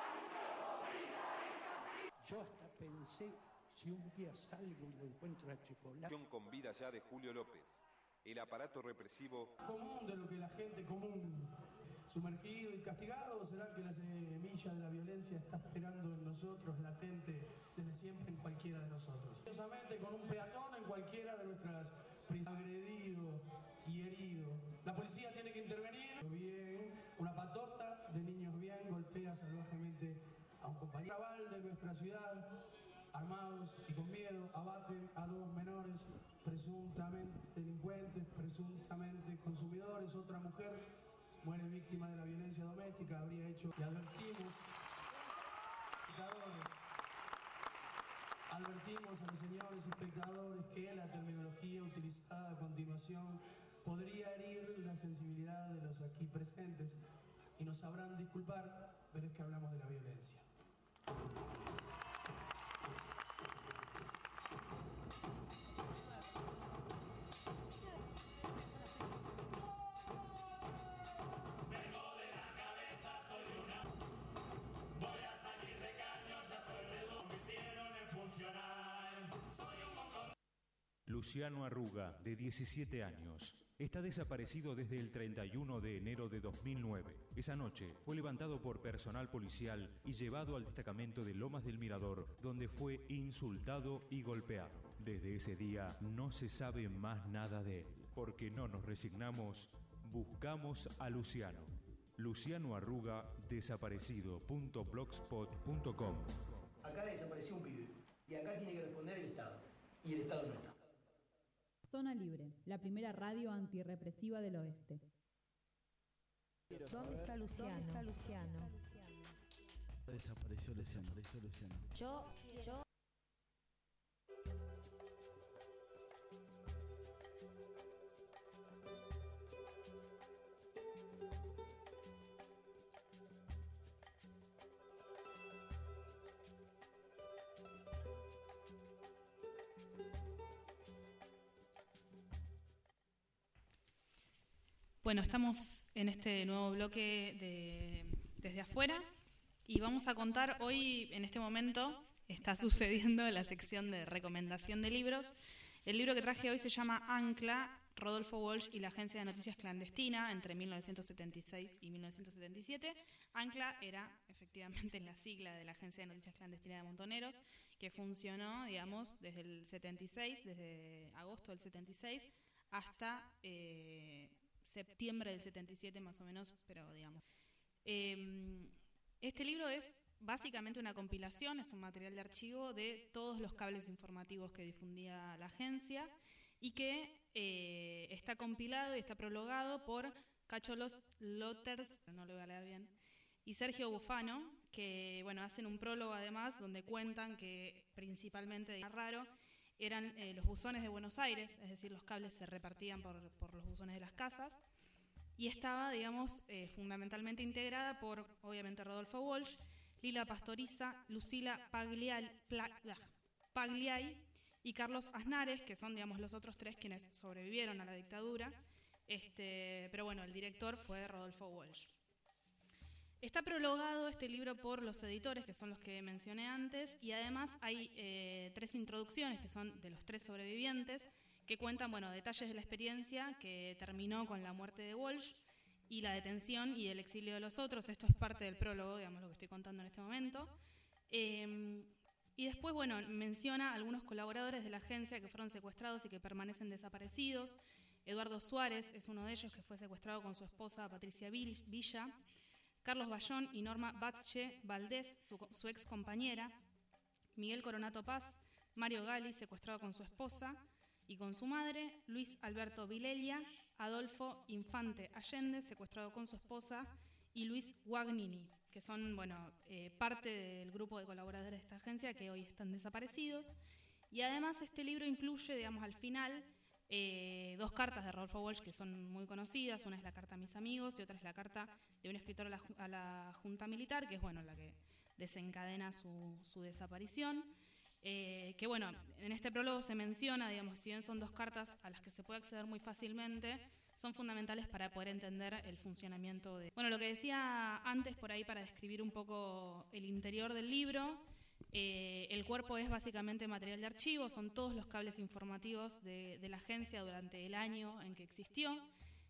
Yo hasta pensé si un día salgo y lo encuentro a Chipola. Aparición con vida ya de Julio López. El aparato represivo. Común de lo que la gente común, sumergido y castigado, será que la semilla de la violencia está esperando en nosotros, latente desde siempre en cualquiera de nosotros. Curiosamente, con un peatón en cualquiera de nuestras prisiones, agredido y herido. La policía tiene que intervenir. Bien, una patota de niños bien golpea salvajemente a un compañero naval de nuestra ciudad, armados y con miedo, abaten a dos menores presuntamente delincuentes, presuntamente consumidores. Otra mujer muere víctima de la violencia doméstica, habría hecho, y advertimos, espectadores, advertimos a los señores espectadores que la terminología utilizada a continuación podría herir la sensibilidad de los aquí presentes y nos sabrán disculpar, pero es que hablamos de la violencia. Luciano Arruga, de diecisiete años. Está desaparecido desde el treinta y uno de enero de dos mil nueve. Esa noche fue levantado por personal policial y llevado al destacamento de Lomas del Mirador, donde fue insultado y golpeado. Desde ese día no se sabe más nada de él. Porque no nos resignamos, buscamos a Luciano. Luciano Arruga, desaparecido punto blogspot punto com. Acá desapareció un pibe y acá tiene que responder el Estado y el Estado no está. Zona Libre, la primera radio antirrepresiva del oeste. ¿Dónde está Luciano? ¿Dónde está Luciano? Desapareció Luciano, desapareció Luciano. Yo, yo. Bueno, estamos en este nuevo bloque de Desde Afuera y vamos a contar hoy, en este momento, está sucediendo la sección de recomendación de libros. El libro que traje hoy se llama Ancla, Rodolfo Walsh y la Agencia de Noticias Clandestina, entre mil novecientos setenta y seis y mil novecientos setenta y siete. Ancla era efectivamente la sigla de la Agencia de Noticias Clandestina de Montoneros, que funcionó, digamos, desde el setenta y seis, desde agosto del setenta y seis hasta eh, septiembre del setenta y siete más o menos, pero digamos. Eh, este libro es básicamente una compilación, es un material de archivo de todos los cables informativos que difundía la agencia y que eh, está compilado y está prologado por Cacho Loters, no lo voy a leer bien, y Sergio Bufano, que bueno, hacen un prólogo además donde cuentan que principalmente, de raro, eran eh, los buzones de Buenos Aires, es decir, los cables se repartían por, por los buzones de las casas, y estaba, digamos, eh, fundamentalmente integrada por, obviamente, Rodolfo Walsh, Lila Pastoriza, Lucila Paglial, Pla, Pagliai y Carlos Aznares, que son, digamos, los otros tres quienes sobrevivieron a la dictadura, este, pero bueno, el director fue Rodolfo Walsh. Está prologado este libro por los editores, que son los que mencioné antes, y además hay eh, tres introducciones, que son de los tres sobrevivientes, que cuentan, bueno, detalles de la experiencia que terminó con la muerte de Walsh y la detención y el exilio de los otros. Esto es parte del prólogo, digamos, lo que estoy contando en este momento. Eh, y después, bueno, menciona algunos colaboradores de la agencia que fueron secuestrados y que permanecen desaparecidos. Eduardo Suárez es uno de ellos, que fue secuestrado con su esposa Patricia Villa. Carlos Bayón y Norma Batzche Valdés, su, su ex compañera. Miguel Coronato Paz, Mario Gali, secuestrado con su esposa y con su madre. Luis Alberto Vilelia, Adolfo Infante Allende, secuestrado con su esposa, y Luis Guagnini, que son, bueno, eh, parte del grupo de colaboradores de esta agencia que hoy están desaparecidos. Y además este libro incluye, digamos, al final, eh, dos cartas de Rodolfo Walsh que son muy conocidas. Una es la carta a mis amigos y otra es la carta de un escritor a la, a la Junta Militar, que es, bueno, la que desencadena su, su desaparición. Eh, que bueno, en este prólogo se menciona, digamos, si bien son dos cartas a las que se puede acceder muy fácilmente, son fundamentales para poder entender el funcionamiento de... Bueno, lo que decía antes por ahí para describir un poco el interior del libro, eh, el cuerpo es básicamente material de archivo, son todos los cables informativos de, de la agencia durante el año en que existió.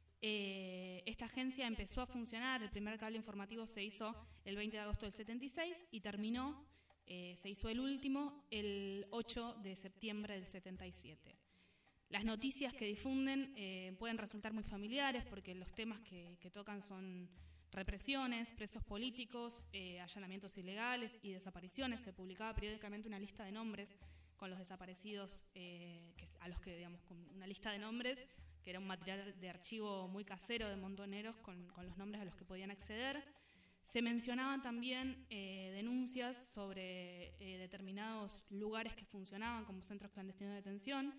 Eh, esta agencia empezó a funcionar, el primer cable informativo se hizo el veinte de agosto del setenta y seis y terminó, eh, se hizo el último el ocho de septiembre del setenta y siete. Las noticias que difunden eh, pueden resultar muy familiares porque los temas que, que tocan son represiones, presos políticos, eh, allanamientos ilegales y desapariciones. Se publicaba periódicamente una lista de nombres con los desaparecidos, eh, que, a los que, digamos, con una lista de nombres, que era un material de archivo muy casero de Montoneros con, con los nombres a los que podían acceder. Se mencionaban también eh, denuncias sobre eh, determinados lugares que funcionaban como centros clandestinos de detención,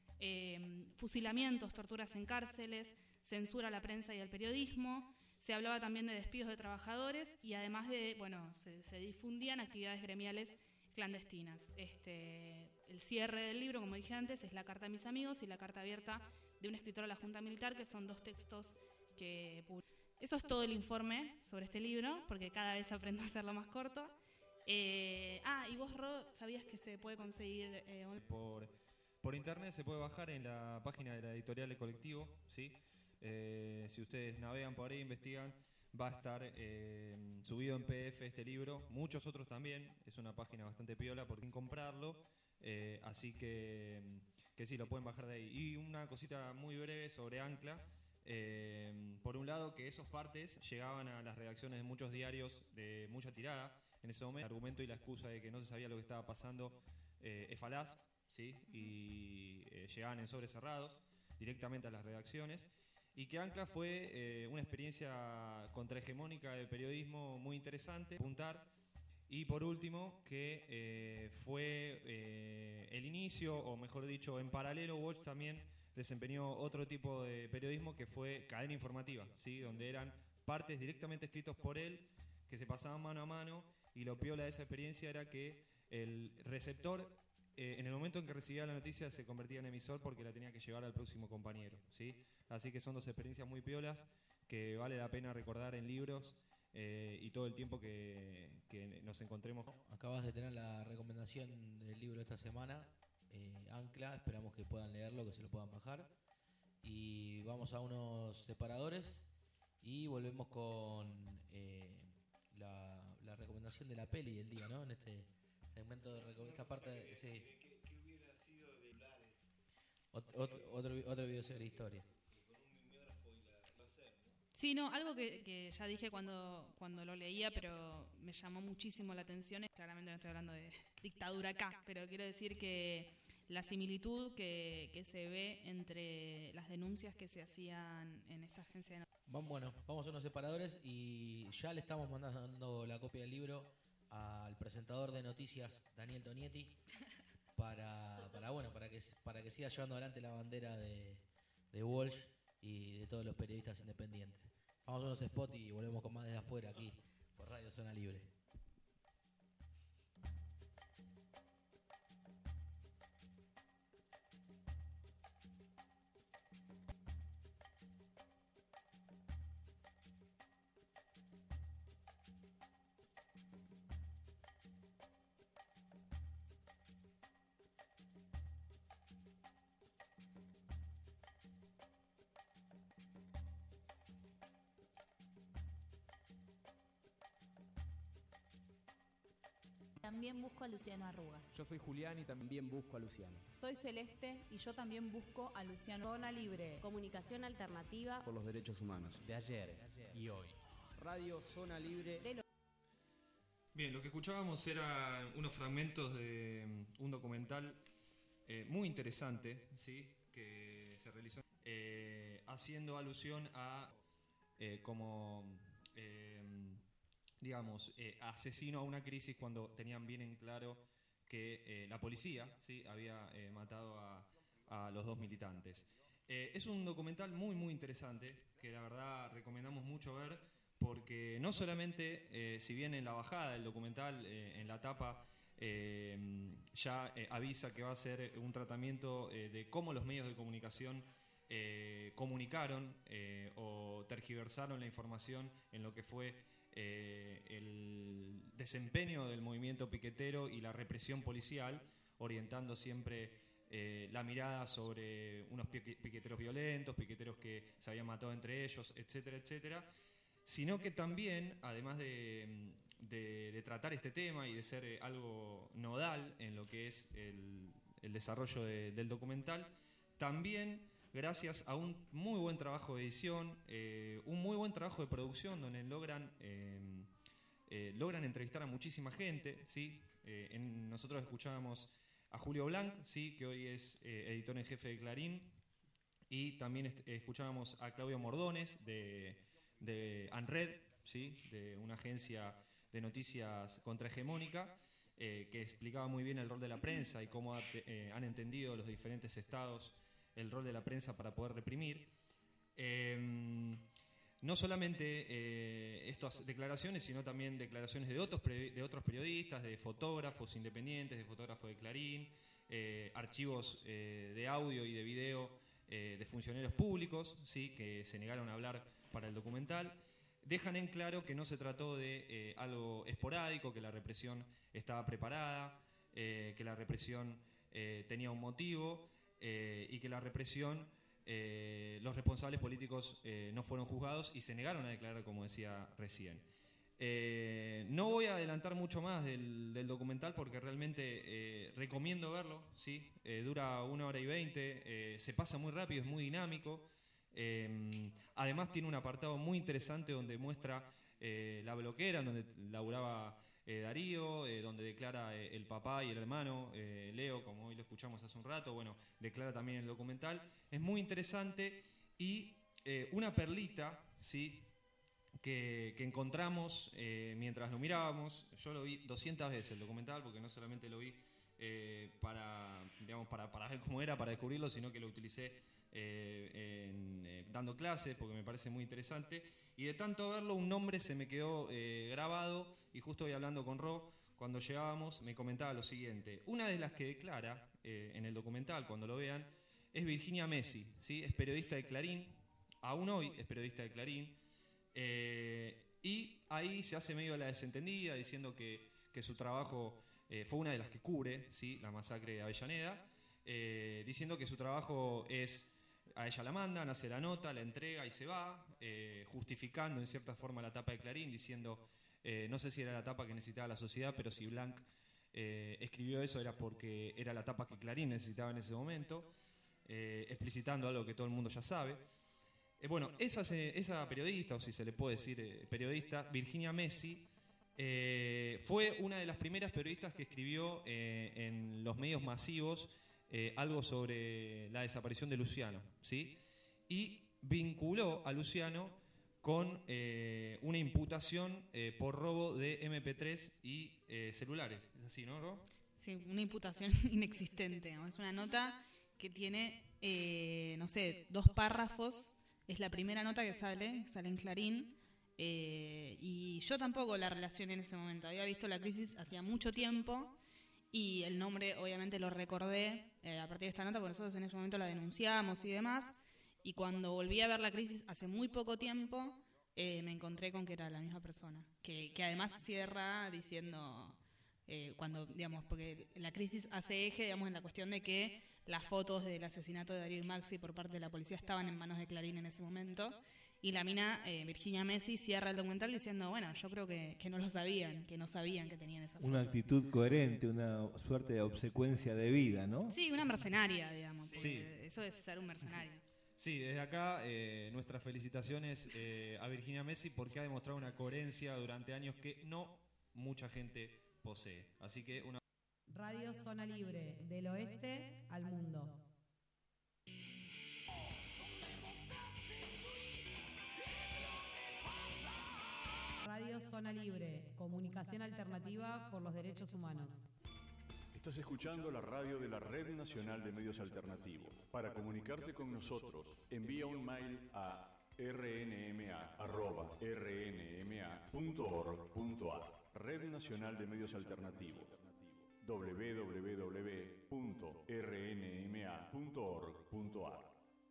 eh, fusilamientos, torturas en cárceles, censura a la prensa y al periodismo. Se hablaba también de despidos de trabajadores y además de, bueno, se, se difundían actividades gremiales clandestinas. Este, el cierre del libro, como dije antes, es la carta a mis amigos y la carta abierta de un escritor a la Junta Militar, que son dos textos que publican. Eso es todo el informe sobre este libro, porque cada vez aprendo a hacerlo más corto. Eh, ah, y vos, Ro, ¿sabías que se puede conseguir eh, un... por por internet se puede bajar en la página de la editorial El Colectivo, ¿sí? Eh, si ustedes navegan por ahí, investigan, va a estar eh, subido en P D F este libro, muchos otros también, es una página bastante piola por sin comprarlo, eh, así que, que sí, lo pueden bajar de ahí. Y una cosita muy breve sobre Ancla, eh, por un lado que esos partes llegaban a las redacciones de muchos diarios de mucha tirada, en ese momento el argumento y la excusa de que no se sabía lo que estaba pasando eh, es falaz, ¿sí? Y eh, llegaban en sobres cerrados directamente a las redacciones, y que Ancla fue eh, una experiencia contrahegemónica de periodismo muy interesante, apuntar. Y por último, que eh, fue eh, el inicio, o mejor dicho, en paralelo Watch también desempeñó otro tipo de periodismo que fue cadena informativa, ¿sí? Donde eran partes directamente escritos por él, que se pasaban mano a mano, y lo piola de esa experiencia era que el receptor, eh, en el momento en que recibía la noticia, se convertía en emisor porque la tenía que llevar al próximo compañero, ¿sí? Así que son dos experiencias muy piolas que vale la pena recordar en libros eh, y todo el tiempo que, que nos encontremos. Acabas de tener la recomendación del libro esta semana, eh, Ancla, esperamos que puedan leerlo, que se lo puedan bajar. Y vamos a unos separadores y volvemos con eh, la, la recomendación de la peli del día, ¿no? En este segmento de recom- esta parte de, sí. ¿Qué, qué hubiera sido de Blanes? Ot- ot- otro, otro video sobre historia. Sí, no, algo que, que ya dije cuando, cuando lo leía, pero me llamó muchísimo la atención, es, claramente no estoy hablando de dictadura acá, pero quiero decir que la similitud que, que se ve entre las denuncias que se hacían en esta agencia de... Vamos, bueno, vamos a unos separadores y ya le estamos mandando la copia del libro al presentador de noticias, Daniel Tonietti, para, para bueno, para que, para que siga llevando adelante la bandera de, de Walsh y de todos los periodistas independientes. Vamos a unos spots y volvemos con más desde afuera aquí por Radio Zona Libre. También busco a Luciano Arruga. Yo soy Julián y también busco a Luciano. Soy Celeste y yo también busco a Luciano. Zona Libre. Comunicación alternativa. Por los derechos humanos. De ayer y hoy. Radio Zona Libre. De lo- Bien, lo que escuchábamos eran unos fragmentos de um, un documental eh, muy interesante, ¿sí? Que se realizó eh, haciendo alusión a eh, como... Eh, digamos, eh, asesino a una crisis cuando tenían bien en claro que eh, la policía, ¿sí? había eh, matado a, a los dos militantes. Eh, es un documental muy, muy interesante, que la verdad recomendamos mucho ver, porque no solamente, eh, si bien en la bajada del documental, eh, en la tapa, eh, ya eh, avisa que va a ser un tratamiento eh, de cómo los medios de comunicación eh, comunicaron eh, o tergiversaron la información en lo que fue Eh, el desempeño del movimiento piquetero y la represión policial, orientando siempre eh, la mirada sobre unos pique- piqueteros violentos, piqueteros que se habían matado entre ellos, etcétera, etcétera, sino que también, además de, de, de tratar este tema y de ser eh, algo nodal en lo que es el, el desarrollo de, del documental, también gracias a un muy buen trabajo de edición, eh, un muy buen trabajo de producción, donde logran eh, eh, logran entrevistar a muchísima gente, ¿sí? Eh, en, nosotros escuchábamos a Julio Blanc, ¿sí? Que hoy es eh, editor en jefe de Clarín, y también est- escuchábamos a Claudio Mordones de, de ANRED, ¿sí? De una agencia de noticias contrahegemónica, eh, que explicaba muy bien el rol de la prensa y cómo ha te- eh, han entendido los diferentes estados el rol de la prensa para poder reprimir. Eh, no solamente eh, estas declaraciones, sino también declaraciones de otros, de otros periodistas, de fotógrafos independientes, de fotógrafos de Clarín, eh, archivos eh, de audio y de video eh, de funcionarios públicos, ¿sí? Que se negaron a hablar para el documental. Dejan en claro que no se trató de eh, algo esporádico, que la represión estaba preparada, eh, que la represión eh, tenía un motivo eh, y que la represión, eh, los responsables políticos eh, no fueron juzgados y se negaron a declarar, como decía recién. Eh, no voy a adelantar mucho más del, del documental porque realmente eh, recomiendo verlo, ¿sí? Eh, dura una hora y veinte, eh, se pasa muy rápido, es muy dinámico. Eh, además tiene un apartado muy interesante donde muestra eh, la bloquera, donde laburaba eh, Darío, eh, donde declara eh, el papá y el hermano, eh, Leo, como hoy lo escuchamos hace un rato, bueno, declara también el documental. Es muy interesante y eh, una perlita, ¿sí? Que, que encontramos eh, mientras lo mirábamos. Yo lo vi doscientas veces el documental, porque no solamente lo vi eh, para, digamos, para, para ver cómo era, para descubrirlo, sino que lo utilicé eh, en, eh, dando clases, porque me parece muy interesante. Y de tanto verlo, un nombre se me quedó eh, grabado, y justo hoy hablando con Ro, cuando llegábamos, me comentaba lo siguiente. Una de las que declara eh, en el documental, cuando lo vean, es Virginia Messi, ¿sí? Es periodista de Clarín, aún hoy es periodista de Clarín. Eh, y ahí se hace medio la desentendida, diciendo que, que su trabajo eh, fue una de las que cubre, ¿sí? La masacre de Avellaneda, eh, diciendo que su trabajo es, a ella la mandan, hace la nota, la entrega y se va, eh, justificando en cierta forma la tapa de Clarín, diciendo, eh, no sé si era la tapa que necesitaba la sociedad, pero si Blanc eh, escribió eso era porque era la tapa que Clarín necesitaba en ese momento, eh, explicitando algo que todo el mundo ya sabe. Eh, bueno, esa, esa periodista, o si se le puede decir eh, periodista, Virginia Messi, eh, fue una de las primeras periodistas que escribió eh, en los medios masivos eh, algo sobre la desaparición de Luciano, ¿sí? Y vinculó a Luciano con eh, una imputación eh, por robo de eme pe tres y eh, celulares. ¿Es así, no, Ro? Sí, una imputación inexistente, ¿no? Es una nota que tiene, eh, no sé, dos párrafos. Es la primera nota que sale, sale en Clarín, eh, y yo tampoco la relacioné en ese momento. Había visto La Crisis hacía mucho tiempo y el nombre obviamente lo recordé eh, a partir de esta nota, porque nosotros en ese momento la denunciamos y demás, y cuando volví a ver La Crisis hace muy poco tiempo, eh, me encontré con que era la misma persona, que, que además cierra diciendo, eh, cuando, digamos, porque La Crisis hace eje, digamos, en la cuestión de que las fotos del asesinato de Darío y Maxi por parte de la policía estaban en manos de Clarín en ese momento, y la mina, eh, Virginia Messi, cierra el documental diciendo, bueno, yo creo que, que no lo sabían, que no sabían que tenían esa foto. Una actitud coherente, una suerte de obsecuencia de vida, ¿no? Sí, una mercenaria, digamos, porque Sí. eso es ser un mercenario. Sí, desde acá eh, nuestras felicitaciones eh, a Virginia Messi, porque ha demostrado una coherencia durante años que no mucha gente posee. Así que una... Radio Zona Libre, del oeste al mundo. Radio Zona Libre, comunicación alternativa por los derechos humanos. Estás escuchando la radio de la Red Nacional de Medios Alternativos. Para comunicarte con nosotros, envía un mail a r n m a arroba r n m a punto org punto a r. Red Nacional de Medios Alternativos. w w w punto r n m a punto org punto a r.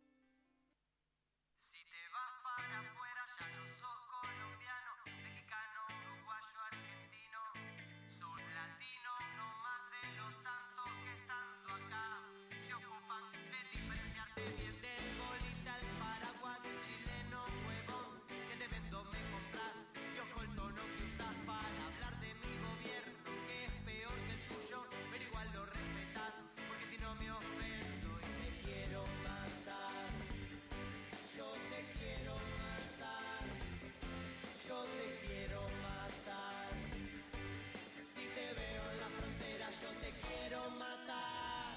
Si te vas para afuera ya no sos colombiano, mexicano, uruguayo, argentino, sos latino, no más de los tantos que estando acá se ocupan de diferenciarte bien del bolita, el paraguas, del chileno, huevón, que te vendo me compras, y ojo el tono que usas para hablar de mi gobierno, que es peor que el tuyo, pero igual lo respetas, porque si no me ofendo y te quiero matar. Yo te quiero matar, yo te quiero matar. Si te veo en la frontera, yo te quiero matar.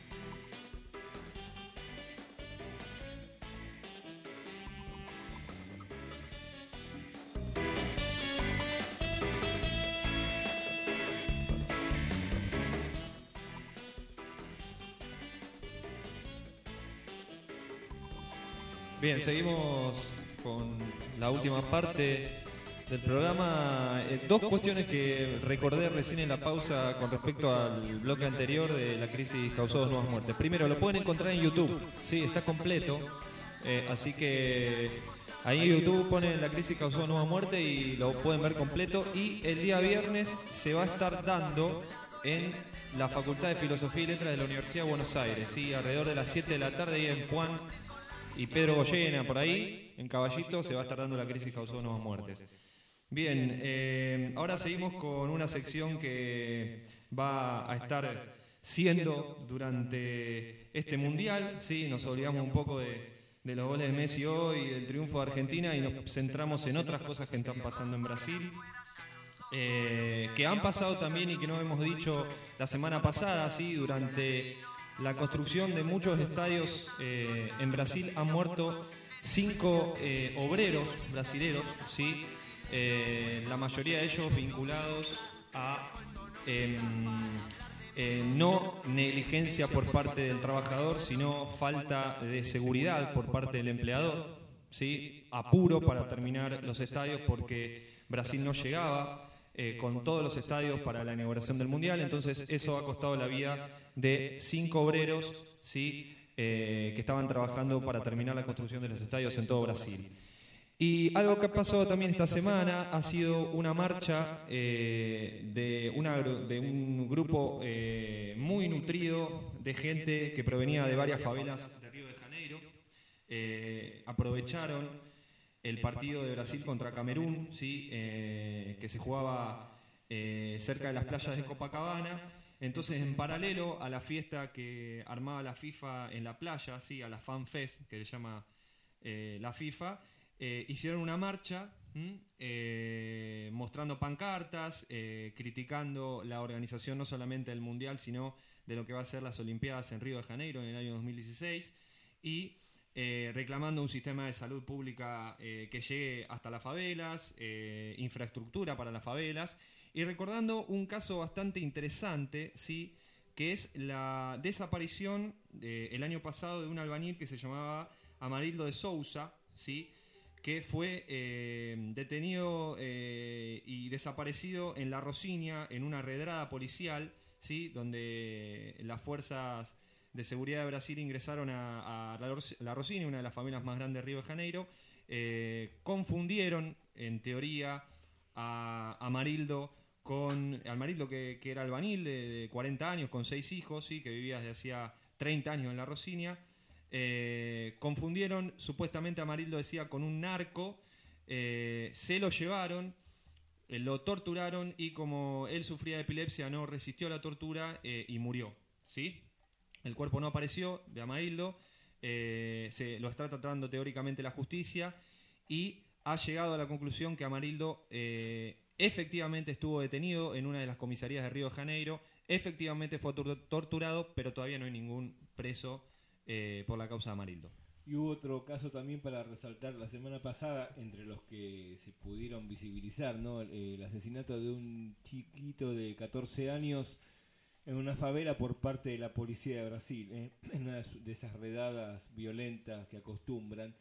Bien, seguimos con la última parte del programa. Eh, dos cuestiones que recordé recién en la pausa con respecto al bloque anterior de La Crisis causó dos nuevas muertes. Primero, lo pueden encontrar en YouTube, sí, está completo, eh, así que ahí en YouTube ponen La Crisis causó dos nuevas muertes y lo pueden ver completo. Y el día viernes se va a estar dando en la Facultad de Filosofía y Letras de la Universidad de Buenos Aires, ¿sí? Alrededor de las siete de la tarde ahí en Puan y Pedro Goyena, por ahí, en Caballito, se va a estar dando la crisis que causó nuevas muertes. Bien, eh, ahora seguimos con una sección que va a estar siendo durante este Mundial, ¿sí? Nos olvidamos un poco de, de los goles de Messi hoy, del triunfo de Argentina y nos centramos en otras cosas que están pasando en Brasil. Eh, que han pasado también y que no hemos dicho la semana pasada, ¿sí? Durante la construcción de muchos estadios eh, en Brasil han muerto cinco eh, obreros brasileros, ¿sí? Eh, la mayoría de ellos vinculados a eh, eh, no negligencia por parte del trabajador, sino falta de seguridad por parte del empleador, ¿sí? Apuro para terminar los estadios porque Brasil no llegaba Eh, con todos los estadios para la inauguración del Mundial, entonces eso ha costado la vida de cinco obreros, ¿sí? eh, que estaban trabajando para terminar la construcción de los estadios en todo Brasil. Y algo que ha pasado también esta semana ha sido una marcha eh, de, una, de un grupo eh, muy nutrido de gente que provenía de varias favelas de Río de Janeiro. Eh, aprovecharon el partido de Brasil contra Camerún, ¿sí? eh, que se jugaba eh, cerca de las playas de Copacabana. Entonces, en paralelo a la fiesta que armaba la FIFA en la playa, ¿sí? A la Fan Fest, que le llama eh, la FIFA, eh, hicieron una marcha eh, mostrando pancartas, eh, criticando la organización no solamente del Mundial, sino de lo que va a ser las Olimpiadas en Río de Janeiro en el año dos mil dieciséis, y Eh, reclamando un sistema de salud pública eh, que llegue hasta las favelas, eh, infraestructura para las favelas, y recordando un caso bastante interesante, ¿sí? Que es la desaparición eh, el año pasado de un albañil que se llamaba Amarildo de Souza, ¿sí? Que fue eh, detenido eh, y desaparecido en La Rosinia en una redrada policial, ¿sí? Donde las fuerzas de seguridad de Brasil ingresaron a, a La Rosinia, una de las familias más grandes de Río de Janeiro, eh, confundieron, en teoría, a Amarildo con Amarildo que, que era albañil de, de cuarenta años, con seis hijos, ¿sí? Que vivía desde hacía treinta años en La Rosinia. Eh, confundieron, supuestamente Amarildo decía, con un narco, eh, se lo llevaron, eh, lo torturaron y como él sufría de epilepsia no resistió la tortura eh, y murió, ¿sí? El cuerpo no apareció de Amarildo, eh, se lo está tratando teóricamente la justicia y ha llegado a la conclusión que Amarildo eh, efectivamente estuvo detenido en una de las comisarías de Río de Janeiro, efectivamente fue torturado, pero todavía no hay ningún preso eh, por la causa de Amarildo. Y hubo otro caso también para resaltar la semana pasada, entre los que se pudieron visibilizar, ¿no? El asesinato de un chiquito de catorce años en una favela por parte de la policía de Brasil, ¿eh? En una de esas redadas violentas que acostumbran.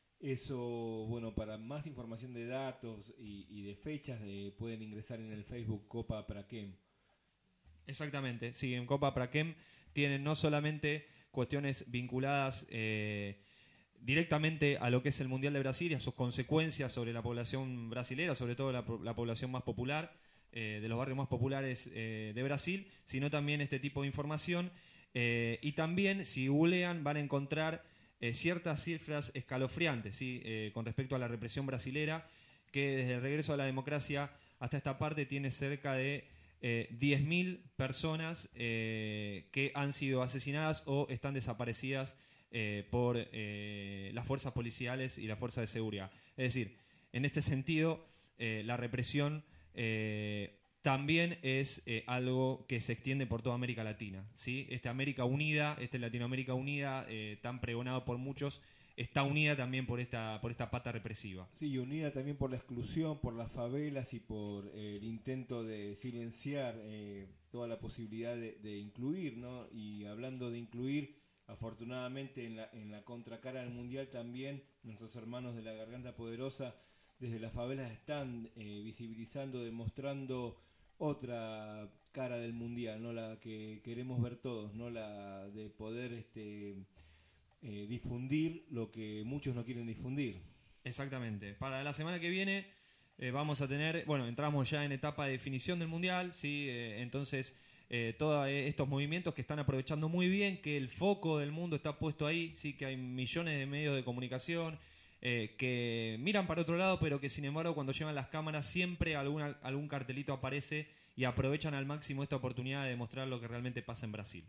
Eso, bueno, para más información de datos y, y de fechas eh, pueden ingresar en el Facebook Copa Praquem. Exactamente, sí, en Copa Praquem tienen no solamente cuestiones vinculadas eh, directamente a lo que es el Mundial de Brasil y a sus consecuencias sobre la población brasilera, sobre todo la, la población más popular, eh, de los barrios más populares eh, de Brasil, sino también este tipo de información. Eh, y también, si googlean, van a encontrar eh, ciertas cifras escalofriantes, ¿sí? eh, con respecto a la represión brasilera, que desde el regreso a la democracia hasta esta parte tiene cerca de eh, diez mil personas eh, que han sido asesinadas o están desaparecidas eh, por eh, las fuerzas policiales y las fuerzas de seguridad. Es decir, en este sentido, eh, la represión eh, también es eh, algo que se extiende por toda América Latina, ¿sí? Esta América unida, esta Latinoamérica unida, eh, tan pregonado por muchos, está unida también por esta por esta pata represiva. Sí, unida también por la exclusión, por las favelas y por eh, el intento de silenciar eh, toda la posibilidad de, de incluir, ¿no? Y hablando de incluir, afortunadamente en la, en la contracara del Mundial también nuestros hermanos de la Garganta Poderosa desde las favelas están eh, visibilizando, demostrando otra cara del Mundial, no la que queremos ver todos, no la de poder este eh, difundir lo que muchos no quieren difundir. Exactamente. Para la semana que viene eh, vamos a tener, bueno, entramos ya en etapa de definición del Mundial, ¿sí? Eh, entonces eh, todos estos movimientos que están aprovechando muy bien, que el foco del mundo está puesto ahí, sí, que hay millones de medios de comunicación eh, que miran para otro lado, pero que sin embargo cuando llevan las cámaras siempre alguna, algún cartelito aparece y aprovechan al máximo esta oportunidad de demostrar lo que realmente pasa en Brasil.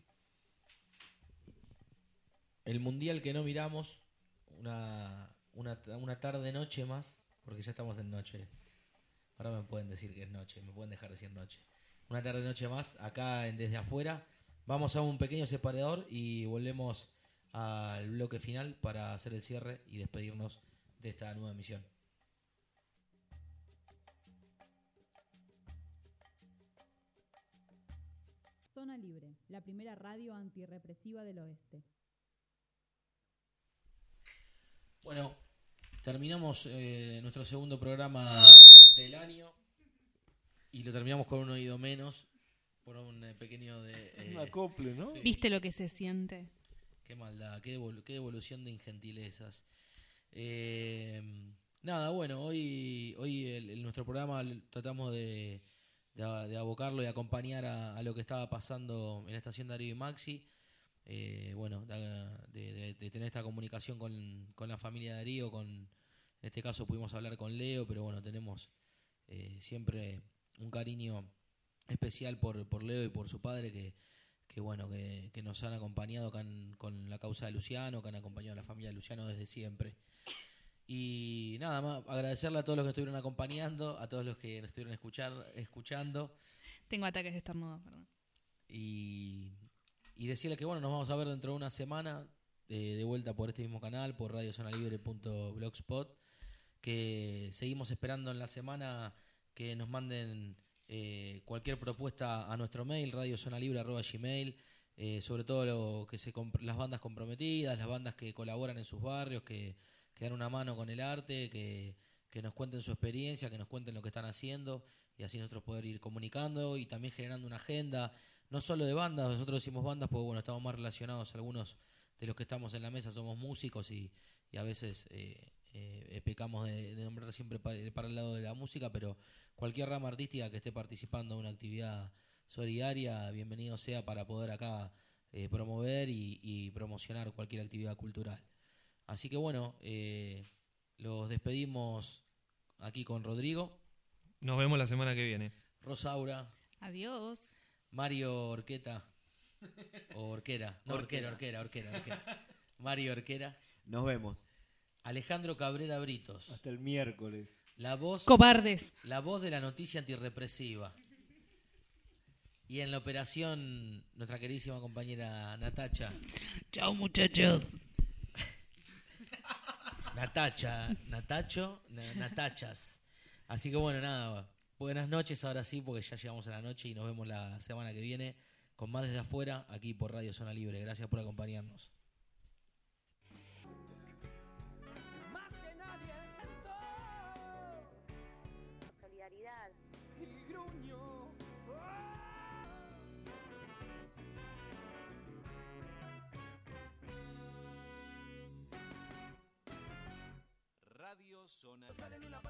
El mundial que no miramos, una, una, una tarde-noche más, porque ya estamos en noche. Ahora me pueden decir que es noche, me pueden dejar decir noche. Una tarde-noche más, acá en Desde Afuera. Vamos a un pequeño separador y volvemos al bloque final para hacer el cierre y despedirnos de esta nueva emisión. Zona Libre, la primera radio antirrepresiva del oeste. Bueno, terminamos eh, nuestro segundo programa del año y lo terminamos con un oído menos por un eh, pequeño de eh, un acople, ¿no? Sí. ¿Viste lo que se siente? Qué maldad, qué, evol- qué evolución de ingentilezas. Eh, nada, bueno, hoy hoy el, el- nuestro programa tratamos de, de, de abocarlo y acompañar a, a lo que estaba pasando en la estación Darío y Maxi. Eh, bueno, de, de- de tener esta comunicación con, con la familia de Darío, con, en este caso pudimos hablar con Leo, pero bueno, tenemos eh, siempre un cariño especial por, por Leo y por su padre que, que bueno, que, que nos han acompañado acá en- con la causa de Luciano, que han acompañado a la familia de Luciano desde siempre. Y nada más, agradecerle a todos los que estuvieron acompañando, a todos los que nos estuvieron escuchar, escuchando. Tengo ataques de estornudo, perdón. Y, y decirle que bueno, nos vamos a ver dentro de una semana, eh, de vuelta por este mismo canal, por radio zona libre punto blogspot, que seguimos esperando en la semana que nos manden eh, cualquier propuesta a nuestro mail, radiozonalibre arroba gmail, eh, sobre todo lo que se comp- las bandas comprometidas, las bandas que colaboran en sus barrios, que, que dan una mano con el arte, que, que nos cuenten su experiencia, que nos cuenten lo que están haciendo y así nosotros poder ir comunicando y también generando una agenda, no solo de bandas, nosotros decimos bandas porque bueno, estamos más relacionados, algunos de los que estamos en la mesa somos músicos y, y a veces eh, eh, pecamos de, de nombrar siempre para, para el lado de la música, pero cualquier rama artística que esté participando en una actividad solidaria, bienvenido sea para poder acá eh, promover y, y promocionar cualquier actividad cultural. Así que bueno, eh, los despedimos aquí con Rodrigo. Nos vemos la semana que viene. Rosaura. Adiós. Mario Orqueta. O Orquera. No, Orquera, Orquera, Orquera, Orquera. Mario Orquera. Nos vemos. Alejandro Cabrera Britos. Hasta el miércoles. La voz. Cobardes. La voz de la noticia antirrepresiva. Y en la operación, nuestra queridísima compañera Natacha. Chao, muchachos. Natacha, Natacho, na- Natachas. Así que bueno, nada, buenas noches ahora sí, porque ya llegamos a la noche y nos vemos la semana que viene con más desde afuera, aquí por Radio Zona Libre. Gracias por acompañarnos. Más que nadie solidaridad y gruño. Radio Zona Sale ni la